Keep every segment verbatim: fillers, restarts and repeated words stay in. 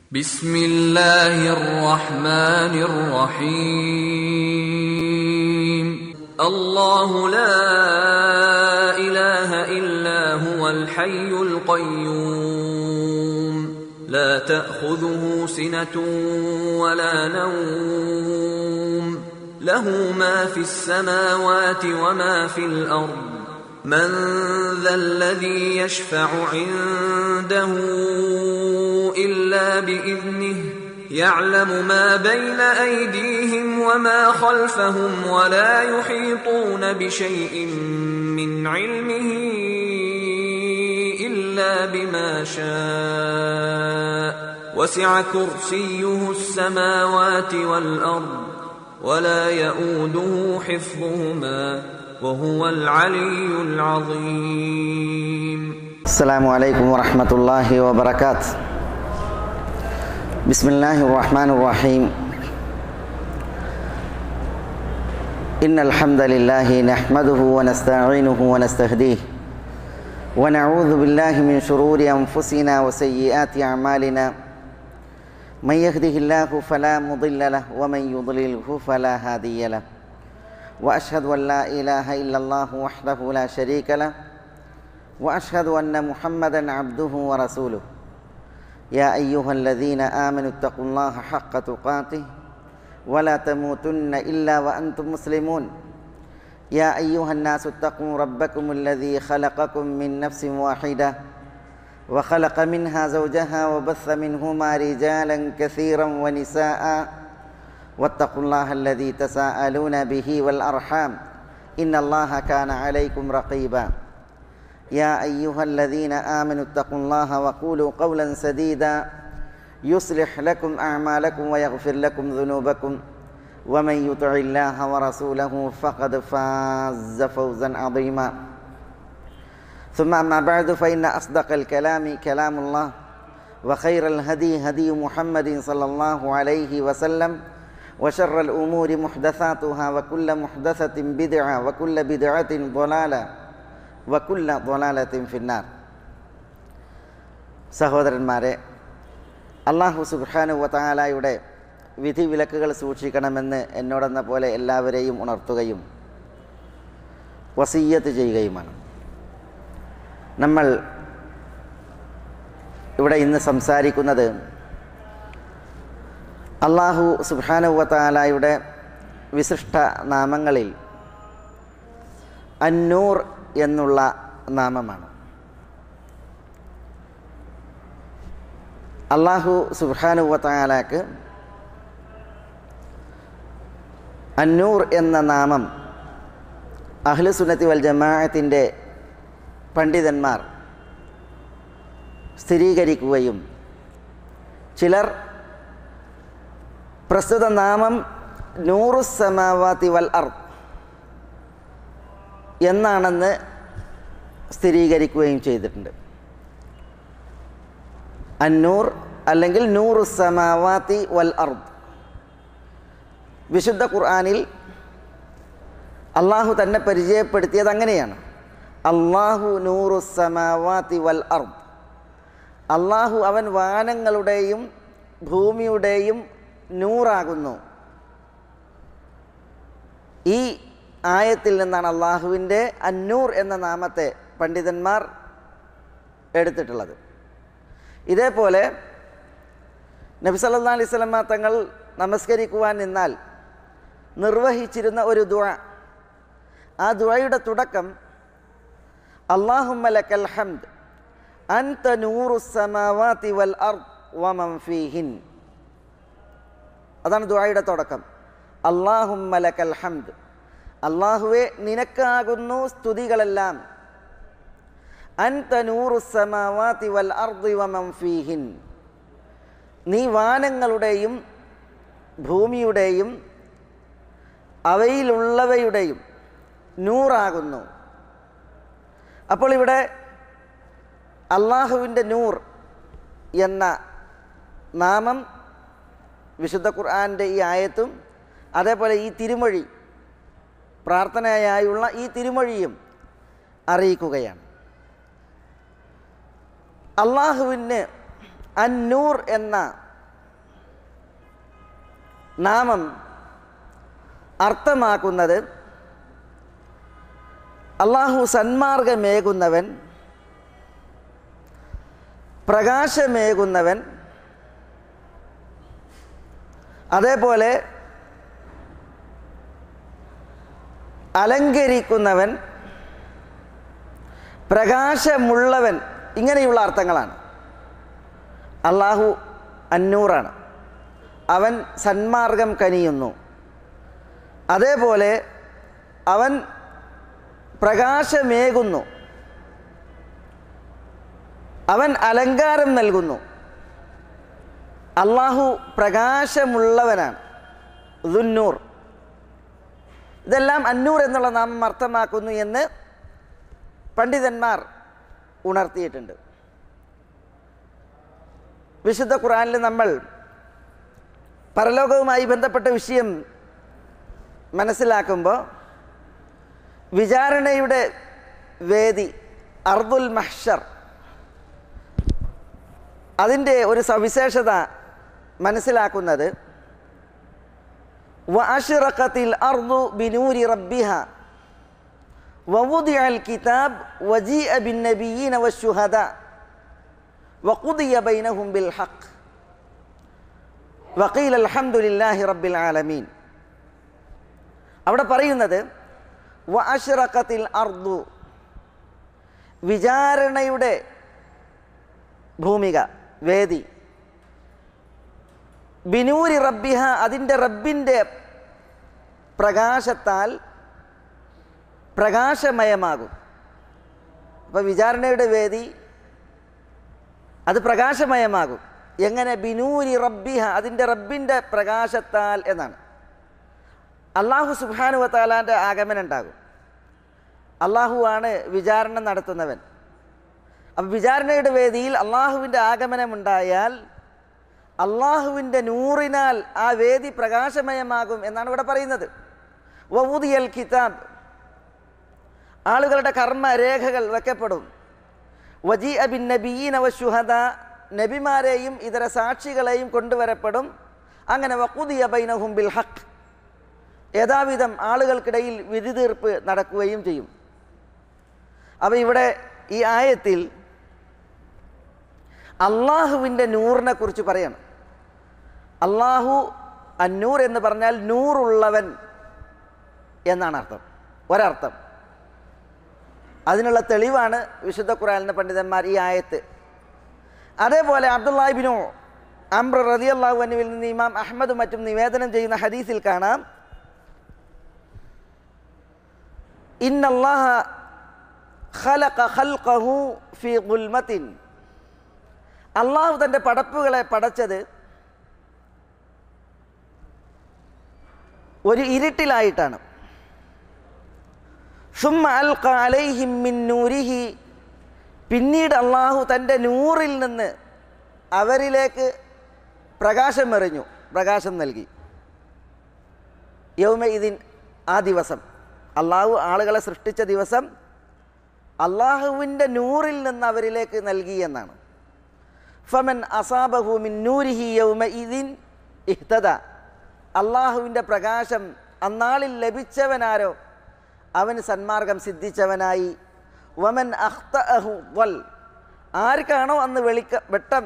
ബിസ്മില്ലാഹിർ റഹ്മാനിർ റഹീം. അല്ലാഹു ലാ ഇലാഹ ഇല്ലാ ഹുവൽ ഹയ്യുൽ ഖയ്യൂം ലാ തഅഖുദുഹു സിനതുൻ വലാ നൗം ലഹു മാ ഫിസ് സമാവാതി വമാ ഫിൽ അർദ് من ذا الذي يشفع عنده إلا بإذنه يعلم ما بين أيديهم وما خلفهم ولا يحيطون بشيء من علمه إلا بما شاء وسع كرسيه السماوات والأرض ولا يؤوده حفظهما وهو العلي العظيم. السلام عليكم ورحمة الله وبركاته. بسم الله الرحمن الرحيم. إن الحمد لله نحمده ونستعينه ونستهديه ونعوذ بالله من شرور أنفسنا وسيئات أعمالنا. من يهده الله فلا مضل له ومن يضلله فلا هادي له. وأشهد أن لا إله إلا الله وحده لا شريك له وأشهد أن محمدًا عبده ورسوله. يا أيها الذين آمنوا اتقوا الله حق تقاته ولا تموتن إلا وأنتم مسلمون. يا أيها الناس اتقوا ربكم الذي خلقكم من نفس واحدة وخلق منها زوجها وبث منهما رجالا كثيرا ونساء واتقوا الله الذي تساءلون به والأرحام إن الله كان عليكم رقيبا. يا أيها الذين آمنوا اتقوا الله وقولوا قولا سديدا يصلح لكم أعمالكم ويغفر لكم ذنوبكم ومن يطع الله ورسوله فقد فاز فوزا عظيما. ثم أما بعد فإن أصدق الكلام كلام الله وخير الهدي هدي محمد صلى الله عليه وسلم وشر الأمور محدثاتها وكل محدثة بدعة وكل بدعة ضلالة وكل ضلالة في النار. സഹോദരന്മാരെ, അല്ലാഹു സുബ്ഹാനഹു വ തആലയുടെ വിധി വിലക്കുകൾ സൂക്ഷിക്കണമെന്ന് എന്നോടെന്ന പോലെ എല്ലാവരെയും ഉണർത്തുകയും വസിയ്യത്ത് ചെയ്യുകയുമാണ്. നമ്മൾ ഇവിടെ ഇന്ന് സംസാരിക്കുന്നത് അല്ലാഹു സുബ്ഹാനഹു വ തആലയുടെ വിശിഷ്ട നാമങ്ങളിൽ അന്നൂർ എന്നുള്ള നാമമാണ്. അല്ലാഹു സുബ്ഹാനഹു വ തആലക്ക് അന്നൂർ എന്ന നാമം അഹ്ലു സുന്നത്തി വൽ ജമാഅത്തിൻ്റെ പണ്ഡിതന്മാർ സ്ഥിരീകരിക്കുകയും ചിലർ പ്രസ്തുത നാമം നൂറുസ് സമാവാതി വൽ അർദ് എന്നാണെന്ന് സ്ഥിരീകരിക്കുകയും ചെയ്തിട്ടുണ്ട്. അന്നൂർ അല്ലെങ്കിൽ നൂറുസ് സമാവാതി വൽ അർദ് വിശുദ്ധ ഖുർആനിൽ അള്ളാഹു തന്നെ പരിചയപ്പെടുത്തിയത് അങ്ങനെയാണ്. അള്ളാഹു നൂറുസ് സമാവാതി വൽ അർദ്. അള്ളാഹു അവൻ വാനങ്ങളുടെയും ഭൂമിയുടെയും നൂറാകുന്നു. ഈ ആയത്തിൽ നിന്നാണ് അള്ളാഹുവിൻ്റെ അന്നൂർ എന്ന നാമത്തെ പണ്ഡിതന്മാർ എടുത്തിട്ടുള്ളത്. ഇതേപോലെ നബി സല്ലല്ലാഹു അലൈഹി വസല്ലം തങ്ങൾ നമസ്കരിക്കുവാൻ നിന്നാൽ നിർവഹിച്ചിരുന്ന ഒരു ദുആ, ആ ദുആയുടെ തുടക്കം അല്ലാഹുമ്മ ലക്കൽ ഹംദ് അൻത നൂറുസ് സമാവാതി വൽ അർദ് വമൻ ഫീഹിൻ. അതാണ് ദുആയുടെ തുടക്കം. അല്ലാഹുമ്മ ലക്കൽ ഹംദ്, അല്ലാഹുവേ നിനക്കാകുന്നു സ്തുതികളെല്ലാം. അൻത നൂറുസ് സമാവാതി വൽ അർദി വമൻ ഫീഹിൻ, നീ വാനങ്ങളുടെയും ഭൂമിയുടെയും അവയിലുള്ളവയുടെയും നൂറാകുന്നു. അപ്പോൾ ഇവിടെ അല്ലാഹുവിൻ്റെ നൂർ എന്ന നാമം വിശുദ്ധ ഖുർആൻ്റെ ഈ ആയത്തും അതേപോലെ ഈ തിരുമൊഴി പ്രാർത്ഥനയായുള്ള ഈ തിരുമൊഴിയും അറിയിക്കുകയാണ്. അള്ളാഹുവിന് അന്നൂർ എന്ന നാമം അർത്ഥമാക്കുന്നത് അള്ളാഹു സന്മാർഗമേകുന്നവൻ, പ്രകാശമേകുന്നവൻ, അതേപോലെ അലങ്കരിക്കുന്നവൻ, പ്രകാശമുള്ളവൻ, ഇങ്ങനെയുള്ള അർത്ഥങ്ങളാണ്. അള്ളാഹു അന്നൂറാണ്, അവൻ സന്മാർഗം കനിയുന്നു. അതേപോലെ അവൻ പ്രകാശമേകുന്നു, അവൻ അലങ്കാരം നൽകുന്നു. അള്ളാഹു പ്രകാശമുള്ളവനാണ്, ദുന്നൂർ. ഇതെല്ലാം അന്നൂർ എന്നുള്ള നാമം അർത്ഥമാക്കുന്നു എന്ന് പണ്ഡിതന്മാർ ഉണർത്തിയിട്ടുണ്ട്. വിശുദ്ധ ഖുർആനിൽ നമ്മൾ പരലോകവുമായി ബന്ധപ്പെട്ട വിഷയം മനസ്സിലാക്കുമ്പോൾ വിചാരണയുടെ വേദി അർദുൽ മഹ്ശർ, അതിൻ്റെ ഒരു സവിശേഷത മനസ്സിലാക്കുന്നത് വഅശ്റഖത്തിൽ അർദു ബിനൂരി റബ്ബിഹ വവുദിഅൽ കിതാബ് വജീഅ ബിന്നബിയ്യീന വശുഹദാ വഖുദിയ ബൈനഹും ബിൽ ഹഖ് വഖീല അൽഹംദുലില്ലാഹി റബ്ബിൽ ആലമീൻ. അവിടെ പറയുന്നത് വഅശ്റഖത്തിൽ അർദു, വിചാരണയുടെ ഭൂമിക, വേദി, ബിനൂരി റബ്ബിഹ, അതിൻ്റെ റബ്ബിൻ്റെ പ്രകാശത്താൽ പ്രകാശമയമാകും. അപ്പോൾ വിചാരണയുടെ വേദി അത് പ്രകാശമയമാകും. എങ്ങനെ? ബിനൂരി റബ്ബിഹ, അതിൻ്റെ റബ്ബിൻ്റെ പ്രകാശത്താൽ എന്നാണ്. അള്ളാഹു സുബ്ഹാനഹു വ തആലാൻ്റെ ആഗമനം ഉണ്ടാകും. അള്ളാഹു ആണ് വിചാരണ നടത്തുന്നവൻ. അപ്പം വിചാരണയുടെ വേദിയിൽ അള്ളാഹുവിൻ്റെ ആഗമനമുണ്ടായാൽ അള്ളാഹുവിൻ്റെ നൂറിനാൽ ആ വേദി പ്രകാശമയമാകും എന്നാണ് ഇവിടെ പറയുന്നത്. വവുദിയൽ കിതാബ്, ആളുകളുടെ കർമ്മരേഖകൾ വെക്കപ്പെടും. വജീഅ ബിന്നബിയ്യീന വശുഹദാ, നബിമാരെയും ഇതര സാക്ഷികളെയും കൊണ്ടുവരപ്പെടും. അങ്ങനെ വഖുദിയ ബൈനഹും ബിൽ ഹഖ്, യഥാവിധം ആളുകൾക്കിടയിൽ വിധി തീർപ്പ് നടക്കുകയും ചെയ്യും. അപ്പോൾ ഇവിടെ ഈ ആയത്തിൽ അള്ളാഹുവിൻ്റെ നൂറിനെ കുറിച്ച് പറയണം. അള്ളാഹു അന്നൂർ എന്ന് പറഞ്ഞാൽ നൂറുള്ളവൻ എന്നാണ് അർത്ഥം, ഒരർത്ഥം. അതിനുള്ള തെളിവാണ് വിശുദ്ധ ഖുർആനിലെ പണ്ഡിതന്മാർ ഈ ആയത്ത്. അതേപോലെ അബ്ദുല്ലാഹി ഇബ്നു അംർ റളിയല്ലാഹു അൻഹുവിൽ നിന്ന് ഇമാം അഹ്മദ് മറ്റും നിവേദനം ചെയ്യുന്ന ഹദീസിൽ കാണാം, ഇന്നല്ലാഹ ഖലഖ ഖൽഖഹു ഫീ ഗുൽമത്തിൻ, അള്ളാഹു തൻ്റെ പടപ്പുകളെ പടച്ചത് ഒരു ഇരുട്ടിലായിട്ടാണ്. സുമ്മ അൽഖ അലൈഹിം മിൻ നൂരിഹി, പിന്നീട് അള്ളാഹു തൻ്റെ നൂറിൽ നിന്ന് അവരിലേക്ക് പ്രകാശം എറിഞ്ഞു, പ്രകാശം നൽകി. യൗമഇദിൻ, ആ ദിവസം, അള്ളാഹു ആളുകളെ സൃഷ്ടിച്ച ദിവസം അള്ളാഹുവിൻ്റെ നൂറിൽ നിന്ന് അവരിലേക്ക് നൽകി എന്നാണ്. ഫമൻ അസാബഹു മിൻ നൂരിഹി യൗമഇദിൻ ഇഹ്തദ, അള്ളാഹുവിൻ്റെ പ്രകാശം അന്നാളിൽ ലഭിച്ചവനാരോ അവന് സന്മാർഗം സിദ്ധിച്ചവനായി. വമൻ അഖ്തഅഹു ളൽ, ആർക്കാണോ അന്ന് വെളിക്ക വെട്ടം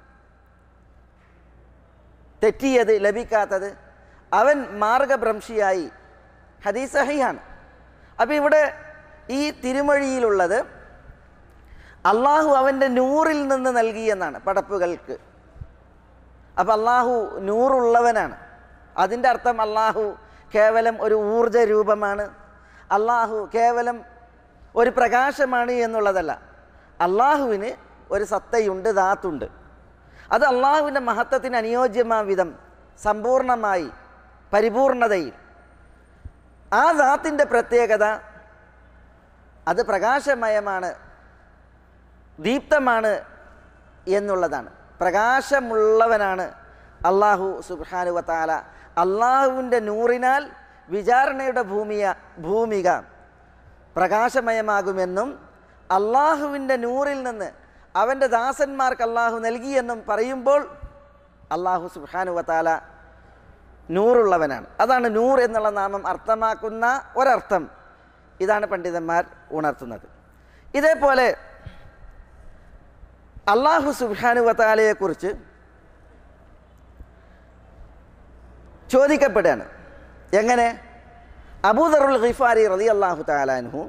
തെറ്റിയത്, ലഭിക്കാത്തത്, അവൻ മാർഗഭ്രംശിയായി. ഹദീസ് സഹീഹാണ്. അപ്പോൾ ഇവിടെ ഈ തിരുമൊഴിയിലുള്ളത് അള്ളാഹു അവൻ്റെ നൂറിൽ നിന്ന് നൽകി എന്നാണ് പടപ്പുകൾക്ക്. അപ്പം അള്ളാഹു നൂറുള്ളവനാണ്. അതിൻ്റെ അർത്ഥം അള്ളാഹു കേവലം ഒരു ഊർജ രൂപമാണ്, അള്ളാഹു കേവലം ഒരു പ്രകാശമാണ് എന്നുള്ളതല്ല. അള്ളാഹുവിന് ഒരു സത്തയുണ്ട്, ദാത്തുണ്ട്. അത് അള്ളാഹുവിൻ്റെ മഹത്വത്തിന് അനുയോജ്യമായ വിധം സമ്പൂർണമായി പരിപൂർണതയിൽ ആ ദാത്തിൻ്റെ പ്രത്യേകത അത് പ്രകാശമയമാണ്, ദീപ്തമാണ് എന്നുള്ളതാണ്. പ്രകാശമുള്ളവനാണ് അള്ളാഹു സുബ്ഹാനഹു വ തആല. അള്ളാഹുവിൻ്റെ നൂറിനാൽ വിചാരണയുടെ ഭൂമിയ ഭൂമിക പ്രകാശമയമാകുമെന്നും അള്ളാഹുവിൻ്റെ നൂറിൽ നിന്ന് അവൻ്റെ ദാസന്മാർക്ക് അള്ളാഹു നൽകിയെന്നും പറയുമ്പോൾ അള്ളാഹു സുബ്ഹാനഹു വ തആല നൂറുള്ളവനാണ്. അതാണ് നൂർ എന്നുള്ള നാമം അർത്ഥമാക്കുന്ന ഒരർത്ഥം. ഇതാണ് പണ്ഡിതന്മാർ ഉണർത്തുന്നത്. ഇതേപോലെ അല്ലാഹു സുബ്ഹാനഹു വ തആലയെക്കുറിച്ച് ചോദിക്കപ്പെടുകയാണ്. എങ്ങനെ? അബൂദറുൽ ഗിഫാരി റളിയല്ലാഹു തആല അൻഹു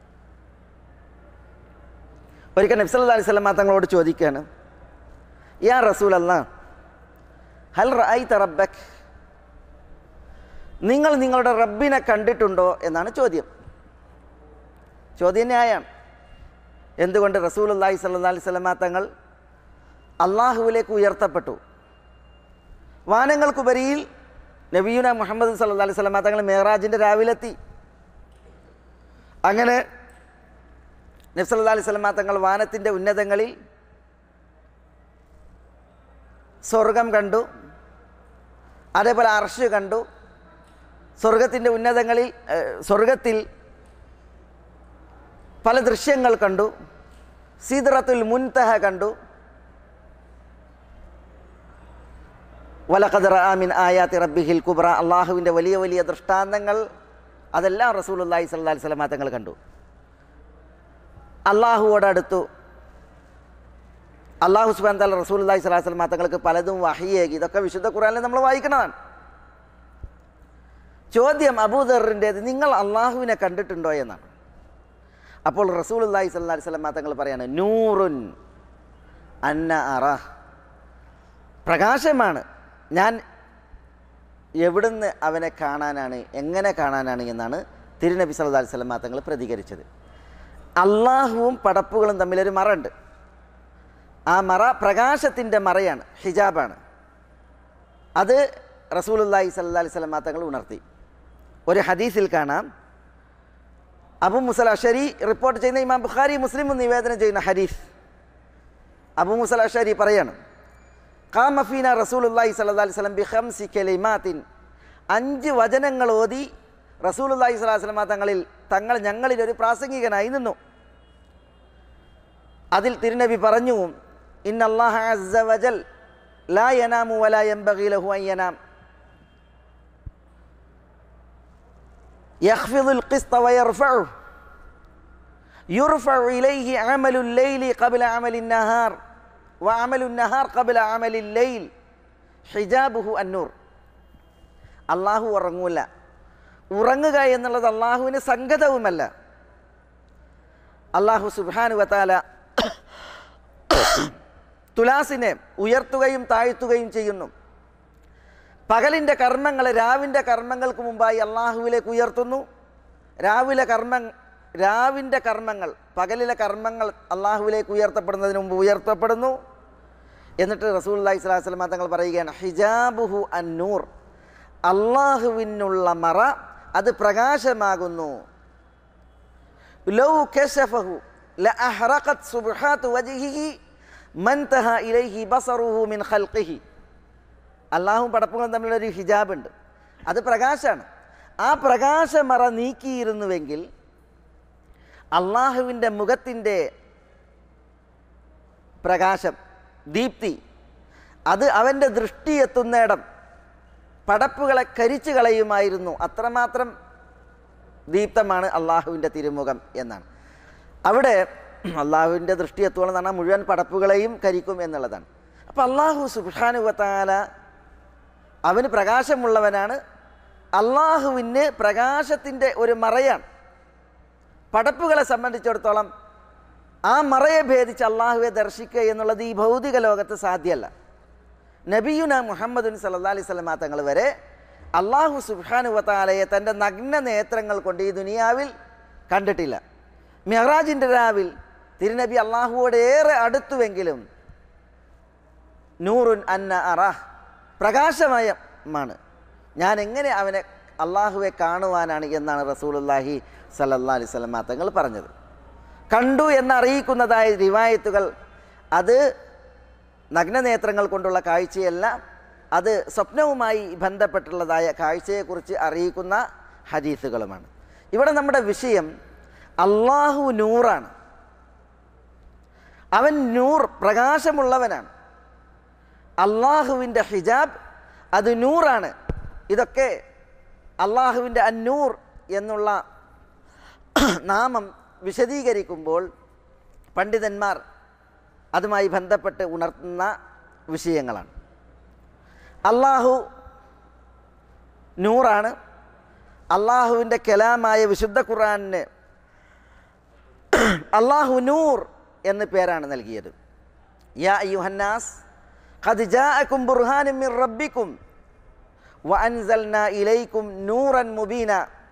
ഒരിക്കൽ നബി സല്ലല്ലാഹു അലൈഹി വസല്ലം തങ്ങളോട് ചോദിക്കുകയാണ്, യാ റസൂലല്ലാഹ് ഹൽ റഅയ്ത റബ്ബക്, നിങ്ങൾ നിങ്ങളുടെ റബ്ബിനെ കണ്ടിട്ടുണ്ടോ എന്നാണ് ചോദ്യം. ചോദ്യം ന്യായമാണ്. എന്തുകൊണ്ട്? റസൂലുള്ളാഹി സ്വല്ലല്ലാഹു അലൈഹി വസല്ലം തങ്ങൾ അള്ളാഹുവിലേക്ക് ഉയർത്തപ്പെട്ടു. വാനങ്ങൾക്കുപരിയിൽ നബിയുന മുഹമ്മദ് സല്ലല്ലാഹു അലൈഹി വസല്ലം തങ്ങൾ മിഅ്റാജിൻ്റെ രാവിലെത്തി. അങ്ങനെ നബി സല്ലല്ലാഹു അലൈഹി വസല്ലം തങ്ങൾ വാനത്തിൻ്റെ ഉന്നതങ്ങളിൽ സ്വർഗം കണ്ടു, അതേപോലെ അർശ് കണ്ടു. സ്വർഗത്തിൻ്റെ ഉന്നതങ്ങളിൽ സ്വർഗത്തിൽ പല ദൃശ്യങ്ങൾ കണ്ടു. സിദ്റത്തുൽ മുൻതഹ കണ്ടു. വലഖദ് റഅ മിൻ ആയാതി റബ്ബിഹിൽ കുബ്ര, അള്ളാഹുവിൻ്റെ വലിയ വലിയ ദൃഷ്ടാന്തങ്ങൾ അതെല്ലാം റസൂലുള്ളാഹി സ്വല്ലല്ലാഹു അലൈഹി വസല്ലം തങ്ങൾ കണ്ടു. അള്ളാഹുവോടടുത്തു. അള്ളാഹു സുബ്ഹാനഹു വ തആല റസൂലുള്ളാഹി സ്വല്ലല്ലാഹു അലൈഹി വസല്ലം തങ്ങൾക്ക് പലതും വഹിയേകി. ഇതൊക്കെ വിശുദ്ധ ഖുർആനിൽ നമ്മൾ വായിക്കുന്നതാണ്. ചോദ്യം അബൂദറിൻ്റേത്, നിങ്ങൾ അള്ളാഹുവിനെ കണ്ടിട്ടുണ്ടോ എന്നാണ്. അപ്പോൾ റസൂലുള്ളാഹി സ്വല്ലല്ലാഹു അലൈഹി വസല്ലം തങ്ങൾ പറയാണ്, നൂറുൻ അന്ന അറ, പ്രകാശമാണ്, ഞാൻ എവിടുന്ന് അവനെ കാണാനാണ്, എങ്ങനെ കാണാനാണ് എന്നാണ് തിരുനബി സല്ലല്ലാഹു അലൈഹി വസല്ലം തങ്ങൾ പ്രതികരിച്ചത്. അള്ളാഹുവും പടപ്പുകളും തമ്മിലൊരു മറയുണ്ട്. ആ മറ പ്രകാശത്തിൻ്റെ മറയാണ്, ഹിജാബാണ്. അത് റസൂലുള്ളാഹി സ്വല്ലല്ലാഹു അലൈഹി വസല്ലം തങ്ങൾ ഉണർത്തി. ഒരു ഹദീസിൽ കാണാം, അബൂ മുസൽ അശ്അരി റിപ്പോർട്ട് ചെയ്യുന്ന, ഇമാം ബുഖാരി മുസ്ലിമും നിവേദനം ചെയ്യുന്ന ഹദീസ്. അബൂ മുസൽ അശ്അരി പറയാണ്, ഖാമ ഫീന റസൂലുള്ളാഹി സ്വല്ലല്ലാഹു അലൈഹി വസല്ലം ബി ഖംസി കലിമാത്തിൻ, അഞ്ച് വചനങ്ങൾ ഓതി റസൂലുള്ളാഹി സ്വല്ലല്ലാഹു അലൈഹി വസല്ലം തങ്ങളിൽ തങ്ങൾ ഞങ്ങളിൽ ഒരു പ്രാസംഗികനായി നിന്നു. അതിൽ തിരുനബി പറഞ്ഞു, ഇന്നല്ലാഹ അസ്സ വജൽ ലാ യനാമു വലാ യൻബഗി ലഹു അൻ യനാം യഖ്ഫിദുൽ ഖിസ്ത വയർഫഉ യുർഫഉ ഇലൈഹി അമലുൽ ലൈലി ഖബ്ല അമലിൻ നഹാർ വഅമലുൻ നഹാർ ഖബ്ല അമലിൽ ലൈൽ ഹിജാബുഹു അന്നൂർ. അള്ളാഹു ഉറങ്ങൂല. ഉറങ്ങുക എന്നുള്ളത് അള്ളാഹുവിന് സംഗതവുമല്ല. അള്ളാഹു സുബ്ഹാനഹു വ തആല തുലാസിനെ ഉയർത്തുകയും താഴ്ത്തുകയും ചെയ്യുന്നു. പകലിൻ്റെ കർമ്മങ്ങളെ രാവിൻ്റെ കർമ്മങ്ങൾക്ക് മുമ്പായി അള്ളാഹുവിലേക്ക് ഉയർത്തുന്നു. രാവിലെ കർമ്മ രാവിൻ്റെ കർമ്മങ്ങൾ പകലിലെ കർമ്മങ്ങൾ അള്ളാഹുവിലേക്ക് ഉയർത്തപ്പെടുന്നതിന് മുമ്പ് ഉയർത്തപ്പെടുന്നു. എന്നിട്ട് റസൂലുള്ളാഹി സ്വല്ലല്ലാഹു അലൈഹി വസല്ലം തങ്ങൾ പറയുകയാണ്, ഹിജാബുഹു അന്നൂർ, അള്ളാഹുവിനുള്ള മറ അത് പ്രകാശമാകുന്നു. ലൗ കശഫഹു ലഅഹ്റഖത് സുബ്ഹാതു വജ്ഹിഹി മൻതഹ ഇലൈഹി ബസറുഹു മിൻ ഖൽഖിഹി. അള്ളാഹും പടപ്പുകളും തമ്മിലൊരു ഹിജാബുണ്ട്, അത് പ്രകാശമാണ്. ആ പ്രകാശമറ നീക്കിയിരുന്നുവെങ്കിൽ അള്ളാഹുവിൻ്റെ മുഖത്തിൻ്റെ പ്രകാശം, ദീപ്തി, അത് അവൻ്റെ ദൃഷ്ടി എത്തുന്നിടം പടപ്പുകളെ കരിച്ചു കളയുമായിരുന്നു. അത്രമാത്രം ദീപ്തമാണ് അള്ളാഹുവിൻ്റെ തിരുമുഖം എന്നാണ്. അവിടെ അള്ളാഹുവിൻ്റെ ദൃഷ്ടി എത്തുകയെന്ന് പറഞ്ഞാൽ മുഴുവൻ പടപ്പുകളെയും കരിക്കും എന്നുള്ളതാണ്. അപ്പോൾ അള്ളാഹു സുബ്ഹാനഹു വ തആല അവന് പ്രകാശമുള്ളവനാണ്. അള്ളാഹുവിന് പ്രകാശത്തിൻ്റെ ഒരു മറയാണ്. പടപ്പുകളെ സംബന്ധിച്ചിടത്തോളം ആ മറയെ ഭേദിച്ച് അള്ളാഹുവെ ദർശിക്കുക എന്നുള്ളത് ഈ ഭൗതിക ലോകത്ത് സാധ്യമല്ല. നബിയുന മുഹമ്മദുൻ സല്ലല്ലാഹു അലൈഹി വസല്ലം തങ്ങൾ വരെ അള്ളാഹു സുബ്ഹാനഹു വ തആലയെ തൻ്റെ നഗ്ന നേത്രങ്ങൾ കൊണ്ട് ഈ ദുനിയാവിൽ കണ്ടിട്ടില്ല. മിഅ്റാജിൻ്റെ രാവിൽ തിരുനബി അള്ളാഹുവോട് ഏറെ അടുത്തുവെങ്കിലും നൂറുൻ അന്ന അറാഹ്, പ്രകാശമയമാണ്, ഞാൻ എങ്ങനെ അവനെ അള്ളാഹുവെ കാണുവാനാണ് എന്നാണ് റസൂലുള്ളാഹി സല്ലല്ലാഹു അലൈഹി വസല്ലം തങ്ങൾ പറഞ്ഞത്. കണ്ടു എന്നറിയിക്കുന്നതായ റിവായത്തുകൾ അത് നഗ്നനേത്രങ്ങൾ കൊണ്ടുള്ള കാഴ്ചയല്ല, അത് സ്വപ്നവുമായി ബന്ധപ്പെട്ടുള്ളതായ കാഴ്ചയെക്കുറിച്ച് അറിയിക്കുന്ന ഹദീസുകളുമാണ്. ഇവിടെ നമ്മുടെ വിഷയം അള്ളാഹു നൂറാണ്. അവൻ നൂർ, പ്രകാശമുള്ളവനാണ്. അള്ളാഹുവിൻ്റെ ഹിജാബ് അത് നൂറാണ്. ഇതൊക്കെ അള്ളാഹുവിൻ്റെ അന്നൂർ എന്നുള്ള നാമം വിശദീകരിക്കുമ്പോൾ പണ്ഡിതന്മാർ അതുമായി ബന്ധപ്പെട്ട് ഉണർത്തുന്ന വിഷയങ്ങളാണ്. അള്ളാഹു നൂറാണ്. അള്ളാഹുവിൻ്റെ കലാമായ വിശുദ്ധ ഖുർആനിന് അള്ളാഹു നൂർ എന്ന് പേരാണ് നൽകിയത്. യാ അയ്യുഹന്നാസ് ഖദ് ജാഅകും ബുർഹാനും മിർ റബ്ബിക്കും വഅൻസൽനാ ഇലൈക്കും നൂറൻ മുബീന.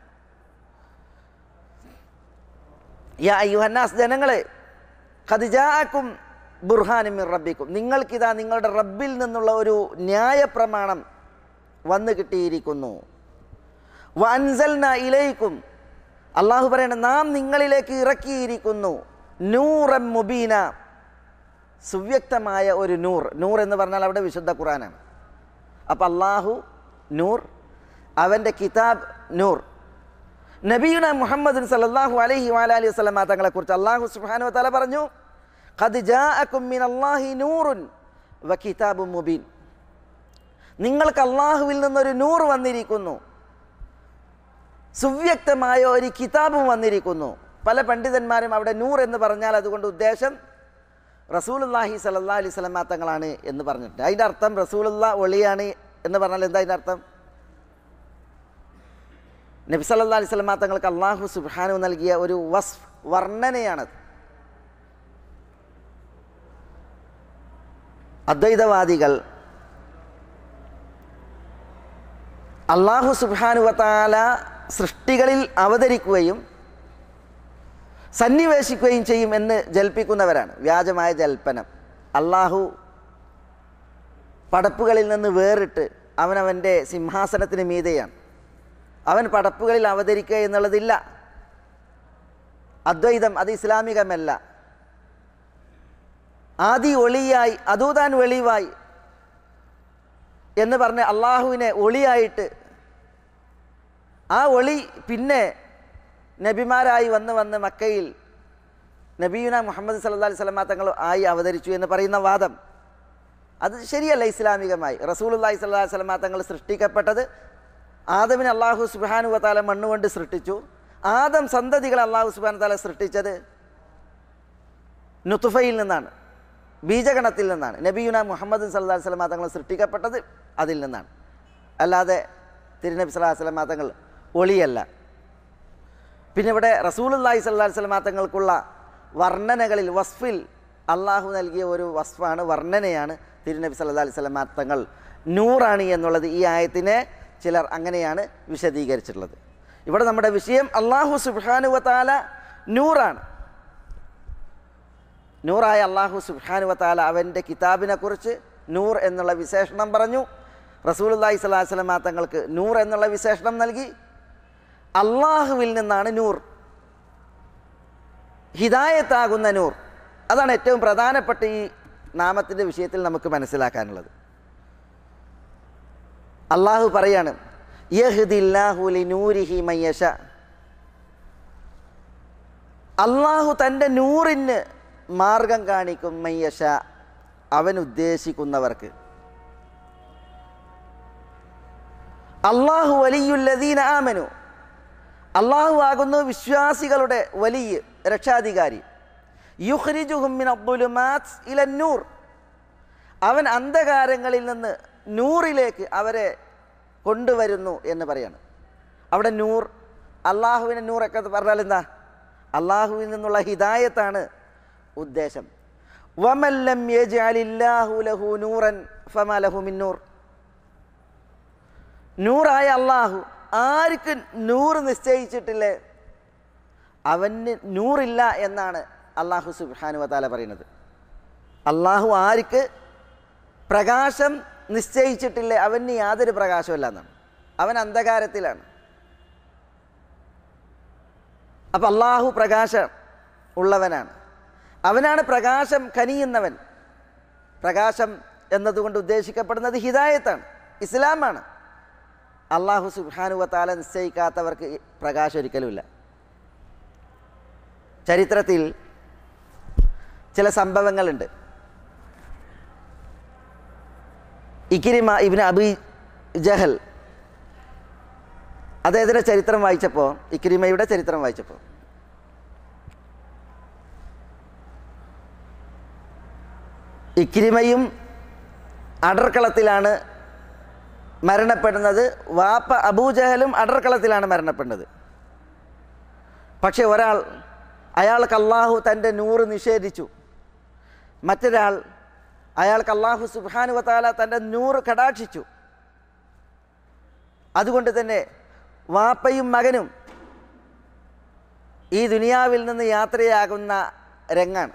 യാ അയ്യുഹന്നാസ്, ജനങ്ങളെ, ഖദ് ജാഅകും ബുർഹാനും മിർ റബ്ബിക്കും, നിങ്ങൾക്കിതാ നിങ്ങളുടെ റബ്ബിൽ നിന്നുള്ള ഒരു ന്യായപ്രമാണം വന്നു കിട്ടിയിരിക്കുന്നു. വഅൻസൽനാ ഇലൈക്കും, അള്ളാഹു പറയണം, നാം നിങ്ങളിലേക്ക് ഇറക്കിയിരിക്കുന്നു നൂറൻ മുബീന, സുവ്യക്തമായ ഒരു നൂർ. നൂർ എന്ന് പറഞ്ഞാൽ അവിടെ വിശുദ്ധ ഖുർആനാണ്. അപ്പം അള്ളാഹു നൂർ, അവൻ്റെ കിതാബ് നൂർ. നബിയുന മുഹമ്മദ് സല്ലല്ലാഹു അലൈഹി വഅലിഹി വസല്ലമ തങ്ങളെക്കുറിച്ച് അള്ളാഹു സുബ്ഹാനഹു വതആല പറഞ്ഞു, ഖദ് ജാഅകും മിനല്ലാഹി നൂറുൻ വ കിതാബും മുബീൻ, നിങ്ങൾക്ക് അള്ളാഹുവിൽ നിന്നൊരു നൂർ വന്നിരിക്കുന്നു, സുവ്യക്തമായ ഒരു കിതാബും വന്നിരിക്കുന്നു. പല പണ്ഡിതന്മാരും അവിടെ നൂർ എന്ന് പറഞ്ഞാൽ അതുകൊണ്ട് ഉദ്ദേശം റസൂലുള്ളാഹി സ്വല്ലല്ലാഹു അലൈഹി വസല്ലമ തങ്ങളാണ് എന്ന് പറഞ്ഞിട്ടുണ്ട്. അതിൻ്റെ അർത്ഥം റസൂലുള്ള ഒളിയാണ് എന്ന് പറഞ്ഞാൽ എന്താ അതിൻ്റെ അർത്ഥം? നബി സല്ലല്ലാഹു അലൈഹി വസല്ലമ തങ്ങൾക്ക് അള്ളാഹു സുബ്ഹാനഹു നൽകിയ ഒരു വസ്ഫ്, വർണ്ണനയാണത്. അദ്വൈതവാദികൾ അള്ളാഹു സുബ്ഹാനഹു വതആല സൃഷ്ടികളിൽ അവതരിക്കുകയും സന്നിവേശിക്കുകയും ചെയ്യും എന്ന് ജൽപ്പിക്കുന്നവരാണ്. വ്യാജമായ ജൽപ്പനം. അള്ളാഹു പടപ്പുകളിൽ നിന്ന് വേറിട്ട് അവനവൻ്റെ സിംഹാസനത്തിന് മീതെയാണ്. അവൻ പടപ്പുകളിൽ അവതരിക്കുക എന്നുള്ളതില്ല. അദ്വൈതം അത് ഇസ്ലാമികമല്ല. ആദി ഒളിയായി അതൂതാൻ വെളിവായി എന്ന് പറഞ്ഞ് അള്ളാഹുവിനെ ഒളിയായിട്ട്, ആ ഒളി പിന്നെ നബിമാരായി വന്ന് വന്ന് മക്കയിൽ നബിയുന മുഹമ്മദ് സല്ലല്ലാഹു അലൈഹി വസല്ലമ തങ്ങൾ ആയി അവതരിച്ചു എന്ന് പറയുന്ന വാദം അത് ശരിയല്ല ഇസ്ലാമികമായി. റസൂലുള്ളാഹി സ്വല്ലല്ലാഹു അലൈഹി വസല്ലമ തങ്ങൾ സൃഷ്ടിക്കപ്പെട്ടത് ആദമിനെ അള്ളാഹു സുബ്ഹാനഹു വതആല മണ്ണുകൊണ്ട് സൃഷ്ടിച്ചു. ആദം സന്തതികളെ അള്ളാഹു സുബ്ഹാനഹു വതആല സൃഷ്ടിച്ചത് നുത്ഫയിൽ നിന്നാണ്, ബീജഗണത്തിൽ നിന്നാണ്. നബിയുന മുഹമ്മദ് സല്ലല്ലാഹു അലൈഹി വസല്ലമ തങ്ങൾ സൃഷ്ടിക്കപ്പെട്ടത് അതിൽ നിന്നാണ്, അല്ലാതെ തിരുനബി സല്ലല്ലാഹു അലൈഹി വസല്ലമ തങ്ങൾ ഒളിയല്ല. പിന്നെ ഇവിടെ റസൂലുള്ളാഹി സ്വല്ലല്ലാഹു അലൈഹി വസല്ലമ തങ്ങൾക്കുള്ള വർണ്ണനകളിൽ വസ്ഫിൽ അള്ളാഹു നൽകിയ ഒരു വസ്ഫാണ്, വർണ്ണനയാണ് തിരുനബി സല്ലല്ലാഹു അലൈഹി വസല്ലമ തങ്ങൾ നൂറാണ് എന്നുള്ളത്. ഈ ആയത്തിനെ ചിലർ അങ്ങനെയാണ് വിശദീകരിച്ചിട്ടുള്ളത്. ഇവിടെ നമ്മുടെ വിഷയം അള്ളാഹു സുബ്ഹാനഹു വതആല നൂറാണ്. നൂറായ അള്ളാഹു സുബ്ഹാനഹു വതആല അവൻ്റെ കിതാബിനെ കുറിച്ച് നൂർ എന്നുള്ള വിശേഷണം പറഞ്ഞു. റസൂലുള്ളാഹി സ്വല്ലല്ലാഹു അലൈഹി വസല്ലമ തങ്ങൾക്ക് നൂർ എന്നുള്ള വിശേഷണം നൽകി. അള്ളാഹുവിൽ നിന്നാണ് നൂർ, ഹിദായത്താകുന്ന നൂർ. അതാണ് ഏറ്റവും പ്രധാനപ്പെട്ട ഈ നാമത്തിൻ്റെ വിഷയത്തിൽ നമുക്ക് മനസ്സിലാക്കാനുള്ളത്. അള്ളാഹു പറയാണ്, യഹ്ദില്ലാഹു ലിനൂരിഹി മയ്യശ, അള്ളാഹു തൻ്റെ നൂറിന് മാർഗം കാണിക്കും, മയ്യശ, അവൻ ഉദ്ദേശിക്കുന്നവർക്ക്. അള്ളാഹു വലിയുല്ലദീന ആമനു, അള്ളാഹു ആകുന്നു വിശ്വാസികളുടെ വലിയ രക്ഷാധികാരി. യുഖ്രിജുഹും മിനദ്ദുലുമാത് ഇലന്നൂർ, അവൻ അന്ധകാരങ്ങളിൽ നിന്ന് നൂറിലേക്ക് അവരെ കൊണ്ടുവരുന്നു എന്ന് പറയാണ്. അവിടെ നൂർ, അള്ളാഹുവിനെ നൂറൊക്കെ പറഞ്ഞാൽ എന്താ? അള്ളാഹുവിൽ നിന്നുള്ള ഹിദായത്താണ് ഉദ്ദേശം. വമൻ ലം യജ്അലില്ലാഹു ലഹു നൂറൻ ഫമാ ലഹു മിൻ നൂർ, നൂറായ അള്ളാഹു ആർക്ക് നൂറ് നിശ്ചയിച്ചിട്ടില്ലേ അവന് നൂറില്ല എന്നാണ് അള്ളാഹു സുബ്ഹാനഹു വതആല പറയുന്നത്. അള്ളാഹു ആർക്ക് പ്രകാശം നിശ്ചയിച്ചിട്ടില്ലേ അവന് യാതൊരു പ്രകാശമില്ല എന്നാണ്. അവൻ അന്ധകാരത്തിലാണ്. അപ്പം അള്ളാഹു പ്രകാശം ഉള്ളവനാണ്. അവനാണ് പ്രകാശം കനിയുന്നവൻ. പ്രകാശം എന്നതുകൊണ്ട് ഉദ്ദേശിക്കപ്പെടുന്നത് ഹിദായത്താണ്, ഇസ്ലാമാണ്. അള്ളാഹു സുബ്ഹാനഹു വതആല നിശ്ചയിക്കാത്തവർക്ക് പ്രകാശം ഒരിക്കലുമില്ല. ചരിത്രത്തിൽ ചില സംഭവങ്ങളുണ്ട്. ഇക്രിമ ഇബ്നു അബി ജഹൽ അദ്ദേഹത്തിൻ്റെ ചരിത്രം വായിച്ചപ്പോൾ, ഇക്രിമയുടെ ചരിത്രം വായിച്ചപ്പോൾ ഇക്രിമയും അടർക്കളത്തിലാണ് മരണപ്പെടുന്നത്. വാപ്പ അബൂജഹലും അടർക്കളത്തിലാണ് മരണപ്പെടുന്നത്. പക്ഷെ ഒരാൾ, അയാൾക്ക് അള്ളാഹു തൻ്റെ നൂറ് നിഷേധിച്ചു. മറ്റൊരാൾ, അയാൾക്ക് അള്ളാഹു സുബ്ഹാനഹു വ തആല തൻ്റെ നൂറ് കടാക്ഷിച്ചു. അതുകൊണ്ട് തന്നെ വാപ്പയും മകനും ഈ ദുനിയാവിൽ നിന്ന് യാത്രയാകുന്ന രംഗാണ്.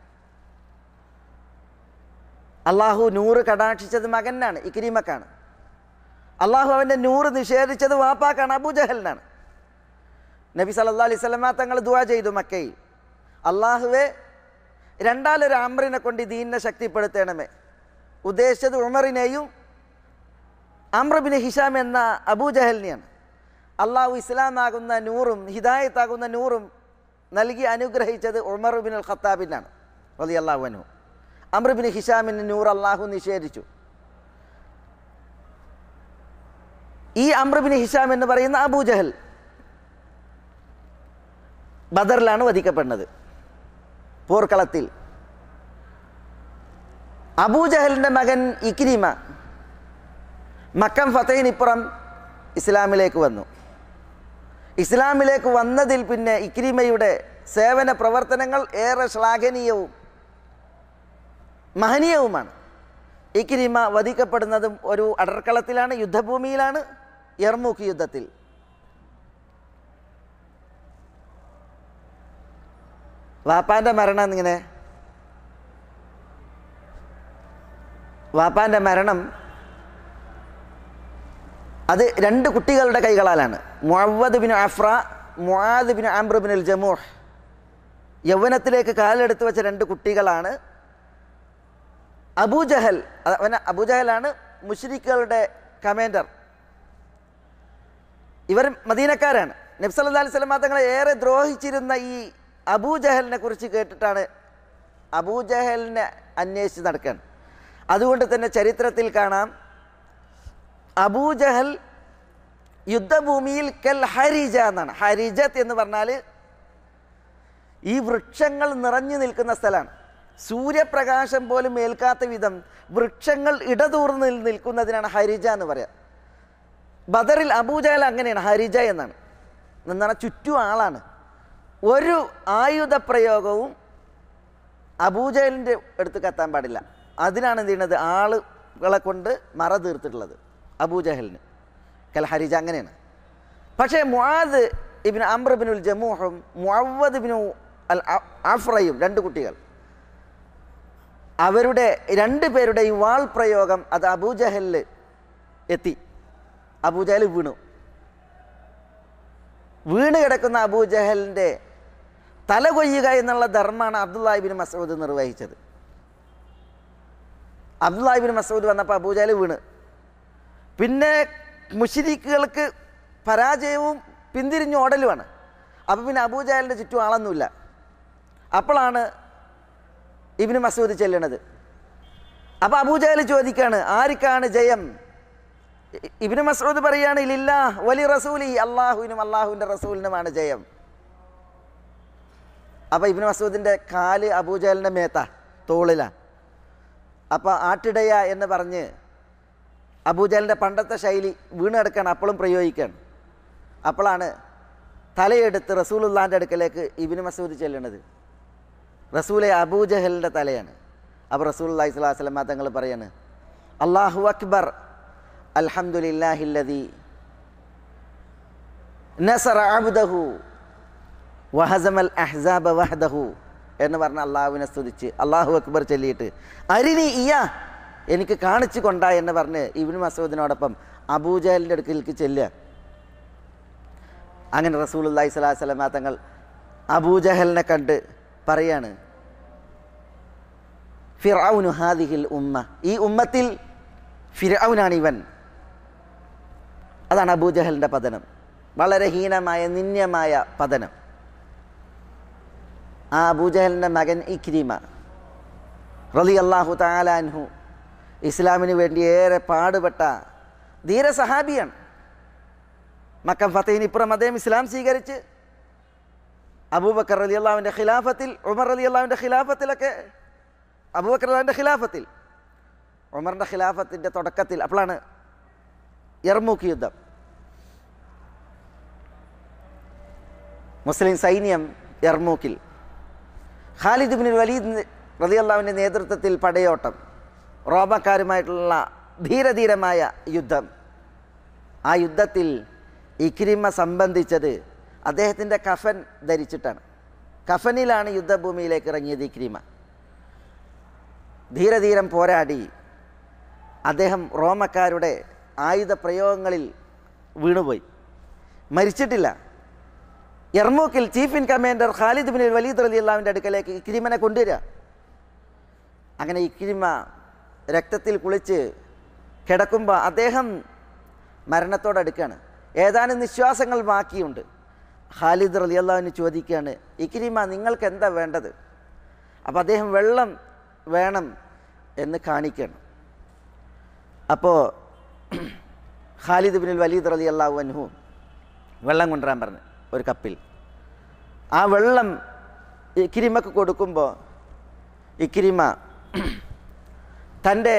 അള്ളാഹു നൂറ് കടാക്ഷിച്ചത് മകനാണ്, ഇക്രീമക്കാണ്. അള്ളാഹു അവൻ്റെ നൂറ് നിഷേധിച്ചത് വാപ്പാക്കാണ്, അബൂജഹലിനാണ്. നബി സല്ലല്ലാഹു അലൈഹി വസല്ലമ തങ്ങൾ ദുആ ചെയ്തു മക്കയിൽ, അള്ളാഹുവെ രണ്ടാലൊരു അംറിനെ കൊണ്ട് ദീനിനെ ശക്തിപ്പെടുത്തണമേ. ഉദ്ദേശിച്ചത് ഉമറിനെയും അംർ ബിൻ ഹിഷാം എന്ന അബൂജഹലിനെയാണ്. അള്ളാഹു ഇസ്ലാമാകുന്ന നൂറും ഹിദായത്താകുന്ന നൂറും നൽകി അനുഗ്രഹിച്ചത് ഉമർ ബിൻ അൽ ഖത്താബിനാണ് റളിയല്ലാഹു അൻഹു. അംർ ബിൻ ഹിഷാമിന് നൂർ അള്ളാഹു നിഷേധിച്ചു. ഈ അംർ ബിൻ ഹിഷാം എന്ന് പറയുന്ന അബൂജഹൽ ബദറിലാണ് വധിക്കപ്പെടുന്നത്, പോർക്കളത്തിൽ. അബൂജഹലിൻ്റെ മകൻ ഇക്രീമ മക്കം ഫതഹിനിപ്പുറം ഇസ്ലാമിലേക്ക് വന്നു. ഇസ്ലാമിലേക്ക് വന്നതിൽ പിന്നെ ഇക്രീമയുടെ സേവന പ്രവർത്തനങ്ങൾ ഏറെ ശ്ലാഘനീയവും മഹനീയവുമാണ്. ഇക്രീമ വധിക്കപ്പെടുന്നതും ഒരു അടർക്കളത്തിലാണ്, യുദ്ധഭൂമിയിലാണ്, യർമൂക്ക് യുദ്ധത്തിൽ. വാപ്പാൻ്റെ മരണം ഇങ്ങനെ, വാപ്പാൻ്റെ മരണം അത് രണ്ട് കുട്ടികളുടെ കൈകളാലാണ്. Muawwad bin Afra, Muadh bin Amr bin al Jamuh. യൗവനത്തിലേക്ക് കാലെടുത്ത് വെച്ച രണ്ട് കുട്ടികളാണ്. അബൂജഹൽ, അവൻ അബൂജഹലാണ് മുശ്രിക്കുകളുടെ കമാൻഡർ. ഇവർ മദീനക്കാരാണ്. നബി സല്ലല്ലാഹു അലൈഹി വസല്ലം തങ്ങളെ ഏറെ ദ്രോഹിച്ചിരുന്ന ഈ അബൂജഹലിനെ കുറിച്ച് കേട്ടിട്ടാണ് അബൂജഹലിനെ അന്വേഷിച്ച് നടക്കാൻ. അതുകൊണ്ട് തന്നെ ചരിത്രത്തിൽ കാണാം, അബൂജഹൽ യുദ്ധഭൂമിയിൽ കൽ ഹരിജ എന്നാണ്. ഹരിജത്ത് എന്ന് പറഞ്ഞാൽ ഈ വൃക്ഷങ്ങൾ നിറഞ്ഞു നിൽക്കുന്ന സ്ഥലമാണ്. സൂര്യപ്രകാശം പോലും ഏൽക്കാത്ത വിധം വൃക്ഷങ്ങൾ ഇടതൂർന്ന് നിൽക്കുന്നതിനാണ് ഹരിജ എന്ന് പറയാം. ബദറിൽ അബൂജഹൽ അങ്ങനെയാണ്, ഹരിജ എന്നാണ്. എന്നാൽ ചുറ്റും ആളാണ്. ഒരു ആയുധ പ്രയോഗവും അബൂജഹലിൻ്റെ അടുത്ത് എത്താൻ പാടില്ല. അതിനാണ് എന്ത് ചെയ്യുന്നത്, ആളുകളെ കൊണ്ട് മറ തീർത്തിട്ടുള്ളത് അബൂജഹലിന്. കൽ ഹരിജ അങ്ങനെയാണ്. പക്ഷേ Muadh ibn Amr bin al ജമൂഹും മുഅവ്വദ് ബിൻ അൽ അഫ്രയും രണ്ട് കുട്ടികൾ, അവരുടെ രണ്ട് പേരുടെയും വാൾ പ്രയോഗം അത് അബൂജഹലിൽ എത്തി. അബൂജഹൽ വീണു. വീണ് കിടക്കുന്ന അബൂജഹലിൻ്റെ തല കൊയ്യുക എന്നുള്ള ധർമ്മമാണ് അബ്ദുല്ലാഹി ഇബ്നു മസ്ഊദ് നിർവഹിച്ചത്. അബ്ദുല്ലാഹി ഇബ്നു മസ്ഊദ് വന്നപ്പോൾ അബൂജഹൽ വീണ്. പിന്നെ മുശ്രിക്കുകൾക്ക് പരാജയവും പിന്തിരിഞ്ഞു ഓടലുമാണ്. അപ്പം പിന്നെ അബൂജഹലിൻ്റെ ചുറ്റും ആളൊന്നുമില്ല. അപ്പോഴാണ് ഇബ്നു മസ്ഊദ് ചെല്ലണത്. അപ്പോൾ അബൂജഹൽ ചോദിക്കുകയാണ്, ആർക്കാണ് ജയം? ഇബ്നു മസ്ഊദ് പറയുകയാണ്, ലില്ലാഹ് വലി റസൂലി, അള്ളാഹുവിനും അള്ളാഹുവിൻ്റെ റസൂലിനുമാണ് ജയം. അപ്പോൾ ഇബ്നു മസ്ഊദിൻ്റെ കാല് അബൂജഹലിൻ്റെ മേത്ത തോളിലാണ്. അപ്പോൾ ആട്ടിടയ എന്ന് പറഞ്ഞ് അബൂജഹലിൻ്റെ പണ്ടത്തെ ശൈലി വീണ് കിടക്കുകയാണ്, അപ്പോഴും പ്രയോഗിക്കുകയാണ്. അപ്പോഴാണ് തലയെടുത്ത് റസൂലുള്ളാഹിൻ്റെ അടുക്കലേക്ക് ഇബ്നു മസ്ഊദ് ചെല്ലുന്നത്. റസൂലെ അബൂജഹലിൻ്റെ തലയാണ്. അപ്പോൾ റസൂലുള്ളാഹി സ്വല്ലല്ലാഹു അലൈഹി വസല്ലം തങ്ങൾ പറയാണ്, അല്ലാഹു അക്ബർ അൽഹംദുലില്ലാഹില്ലദീ നസറ അബ്ദഹു വഹസമൽ അഹ്സാബ വഹദഹു എന്ന് പറഞ്ഞ അള്ളാഹുവിനെ സ്തുതിച്ച് അല്ലാഹു അക്ബർ ചൊല്ലിയിട്ട് അരിനി ഇയാ എനിക്ക് കാണിച്ചു കൊണ്ടാ എന്ന് പറഞ്ഞ് ഇബ്നു മസ്ഊദിനോടൊപ്പം അബൂജഹലിൻ്റെ അടുക്കലേക്ക് ചെല്ലുക. അങ്ങനെ റസൂലുള്ളാഹി സ്വല്ലല്ലാഹു അലൈഹി വസല്ലം തങ്ങൾ അബൂജഹലിനെ കണ്ട് പറയാണ്, ഫിർഔനു ഹാദിഹിൽ ഉമ്മ, ഈ ഉമ്മത്തിൽ ഫിർഔനാണ് ഇവൻ. അതാണ് അബൂജഹലിൻ്റെ പതനം, വളരെ ഹീനമായ നിന്ദ്യമായ പതനം. ആ അബൂജഹലിൻ്റെ മകൻ ഇക്രീമ റളിയല്ലാഹു തആല അൻഹു ഇസ്ലാമിന് വേണ്ടി ഏറെ പാടുപെട്ട ധീര സഹാബിയാണ്. മക്കം ഫതഹിന് ഇപ്പുറം അദ്ദേഹം ഇസ്ലാം സ്വീകരിച്ച് അബൂബക്കർ റളിയല്ലാഹുവിൻ്റെ ഖിലാഫത്തിൽ, ഉമർ റളിയല്ലാഹുവിൻ്റെ ഖിലാഫത്തിലൊക്കെ, അബൂബക്കർ റളിയല്ലാഹുവിൻ്റെ ഖിലാഫത്തിൽ, ഉമറിൻ്റെ ഖിലാഫത്തിൻ്റെ തുടക്കത്തിൽ, അപ്പോഴാണ് യർമൂക്ക് യുദ്ധം. മുസ്ലിം സൈന്യം യർമൂക്കിൽ ഖാലിദ് ഇബ്നുൽ വലീദ് റളിയല്ലാഹുവിൻ്റെ നേതൃത്വത്തിൽ പടയോട്ടം, റോമക്കാരുമായിട്ടുള്ള ധീരധീരമായ യുദ്ധം. ആ യുദ്ധത്തിൽ ഇക്രിമ സംബന്ധിച്ചത് അദ്ദേഹത്തിൻ്റെ കഫൻ ധരിച്ചിട്ടാണ്. കഫനിലാണ് യുദ്ധഭൂമിയിലേക്ക് ഇറങ്ങിയത് ഇക്രിമ. ധീരധീരം പോരാടി അദ്ദേഹം റോമക്കാരുടെ ആയുധ പ്രയോഗങ്ങളിൽ വീണുപോയി, മരിച്ചിട്ടില്ല. യർമൂക്കിൽ chief in commander Khalid ibn al Walid റളിയല്ലാഹുവിൻ്റെ അടുക്കലേക്ക് ഇക്രിമനെ കൊണ്ടുവരിക. അങ്ങനെ ഇക്രിമ രക്തത്തിൽ കുളിച്ച് കിടക്കുമ്പോൾ അദ്ദേഹം മരണത്തോടടുക്കാണ്. ഏതാനും നിശ്വാസങ്ങൾ ബാക്കിയുണ്ട്. ഖാലിദ് റളിയല്ലാഹുവിന് ചോദിക്കുകയാണ്, ഇക്രിമ നിങ്ങൾക്ക് എന്താ വേണ്ടത്? അപ്പോൾ അദ്ദേഹം വെള്ളം വേണം എന്ന് കാണിക്കണം. അപ്പോൾ ഖാലിദ് ഇബ്നുൽ വലീദ് റളിയല്ലാഹു അൻഹു വെള്ളം കൊണ്ടുവരാൻ പറഞ്ഞു ഒരു കപ്പിൽ. ആ വെള്ളം ഇക്രിമക്ക് കൊടുക്കുമ്പോൾ ഇക്രിമ തൻ്റെ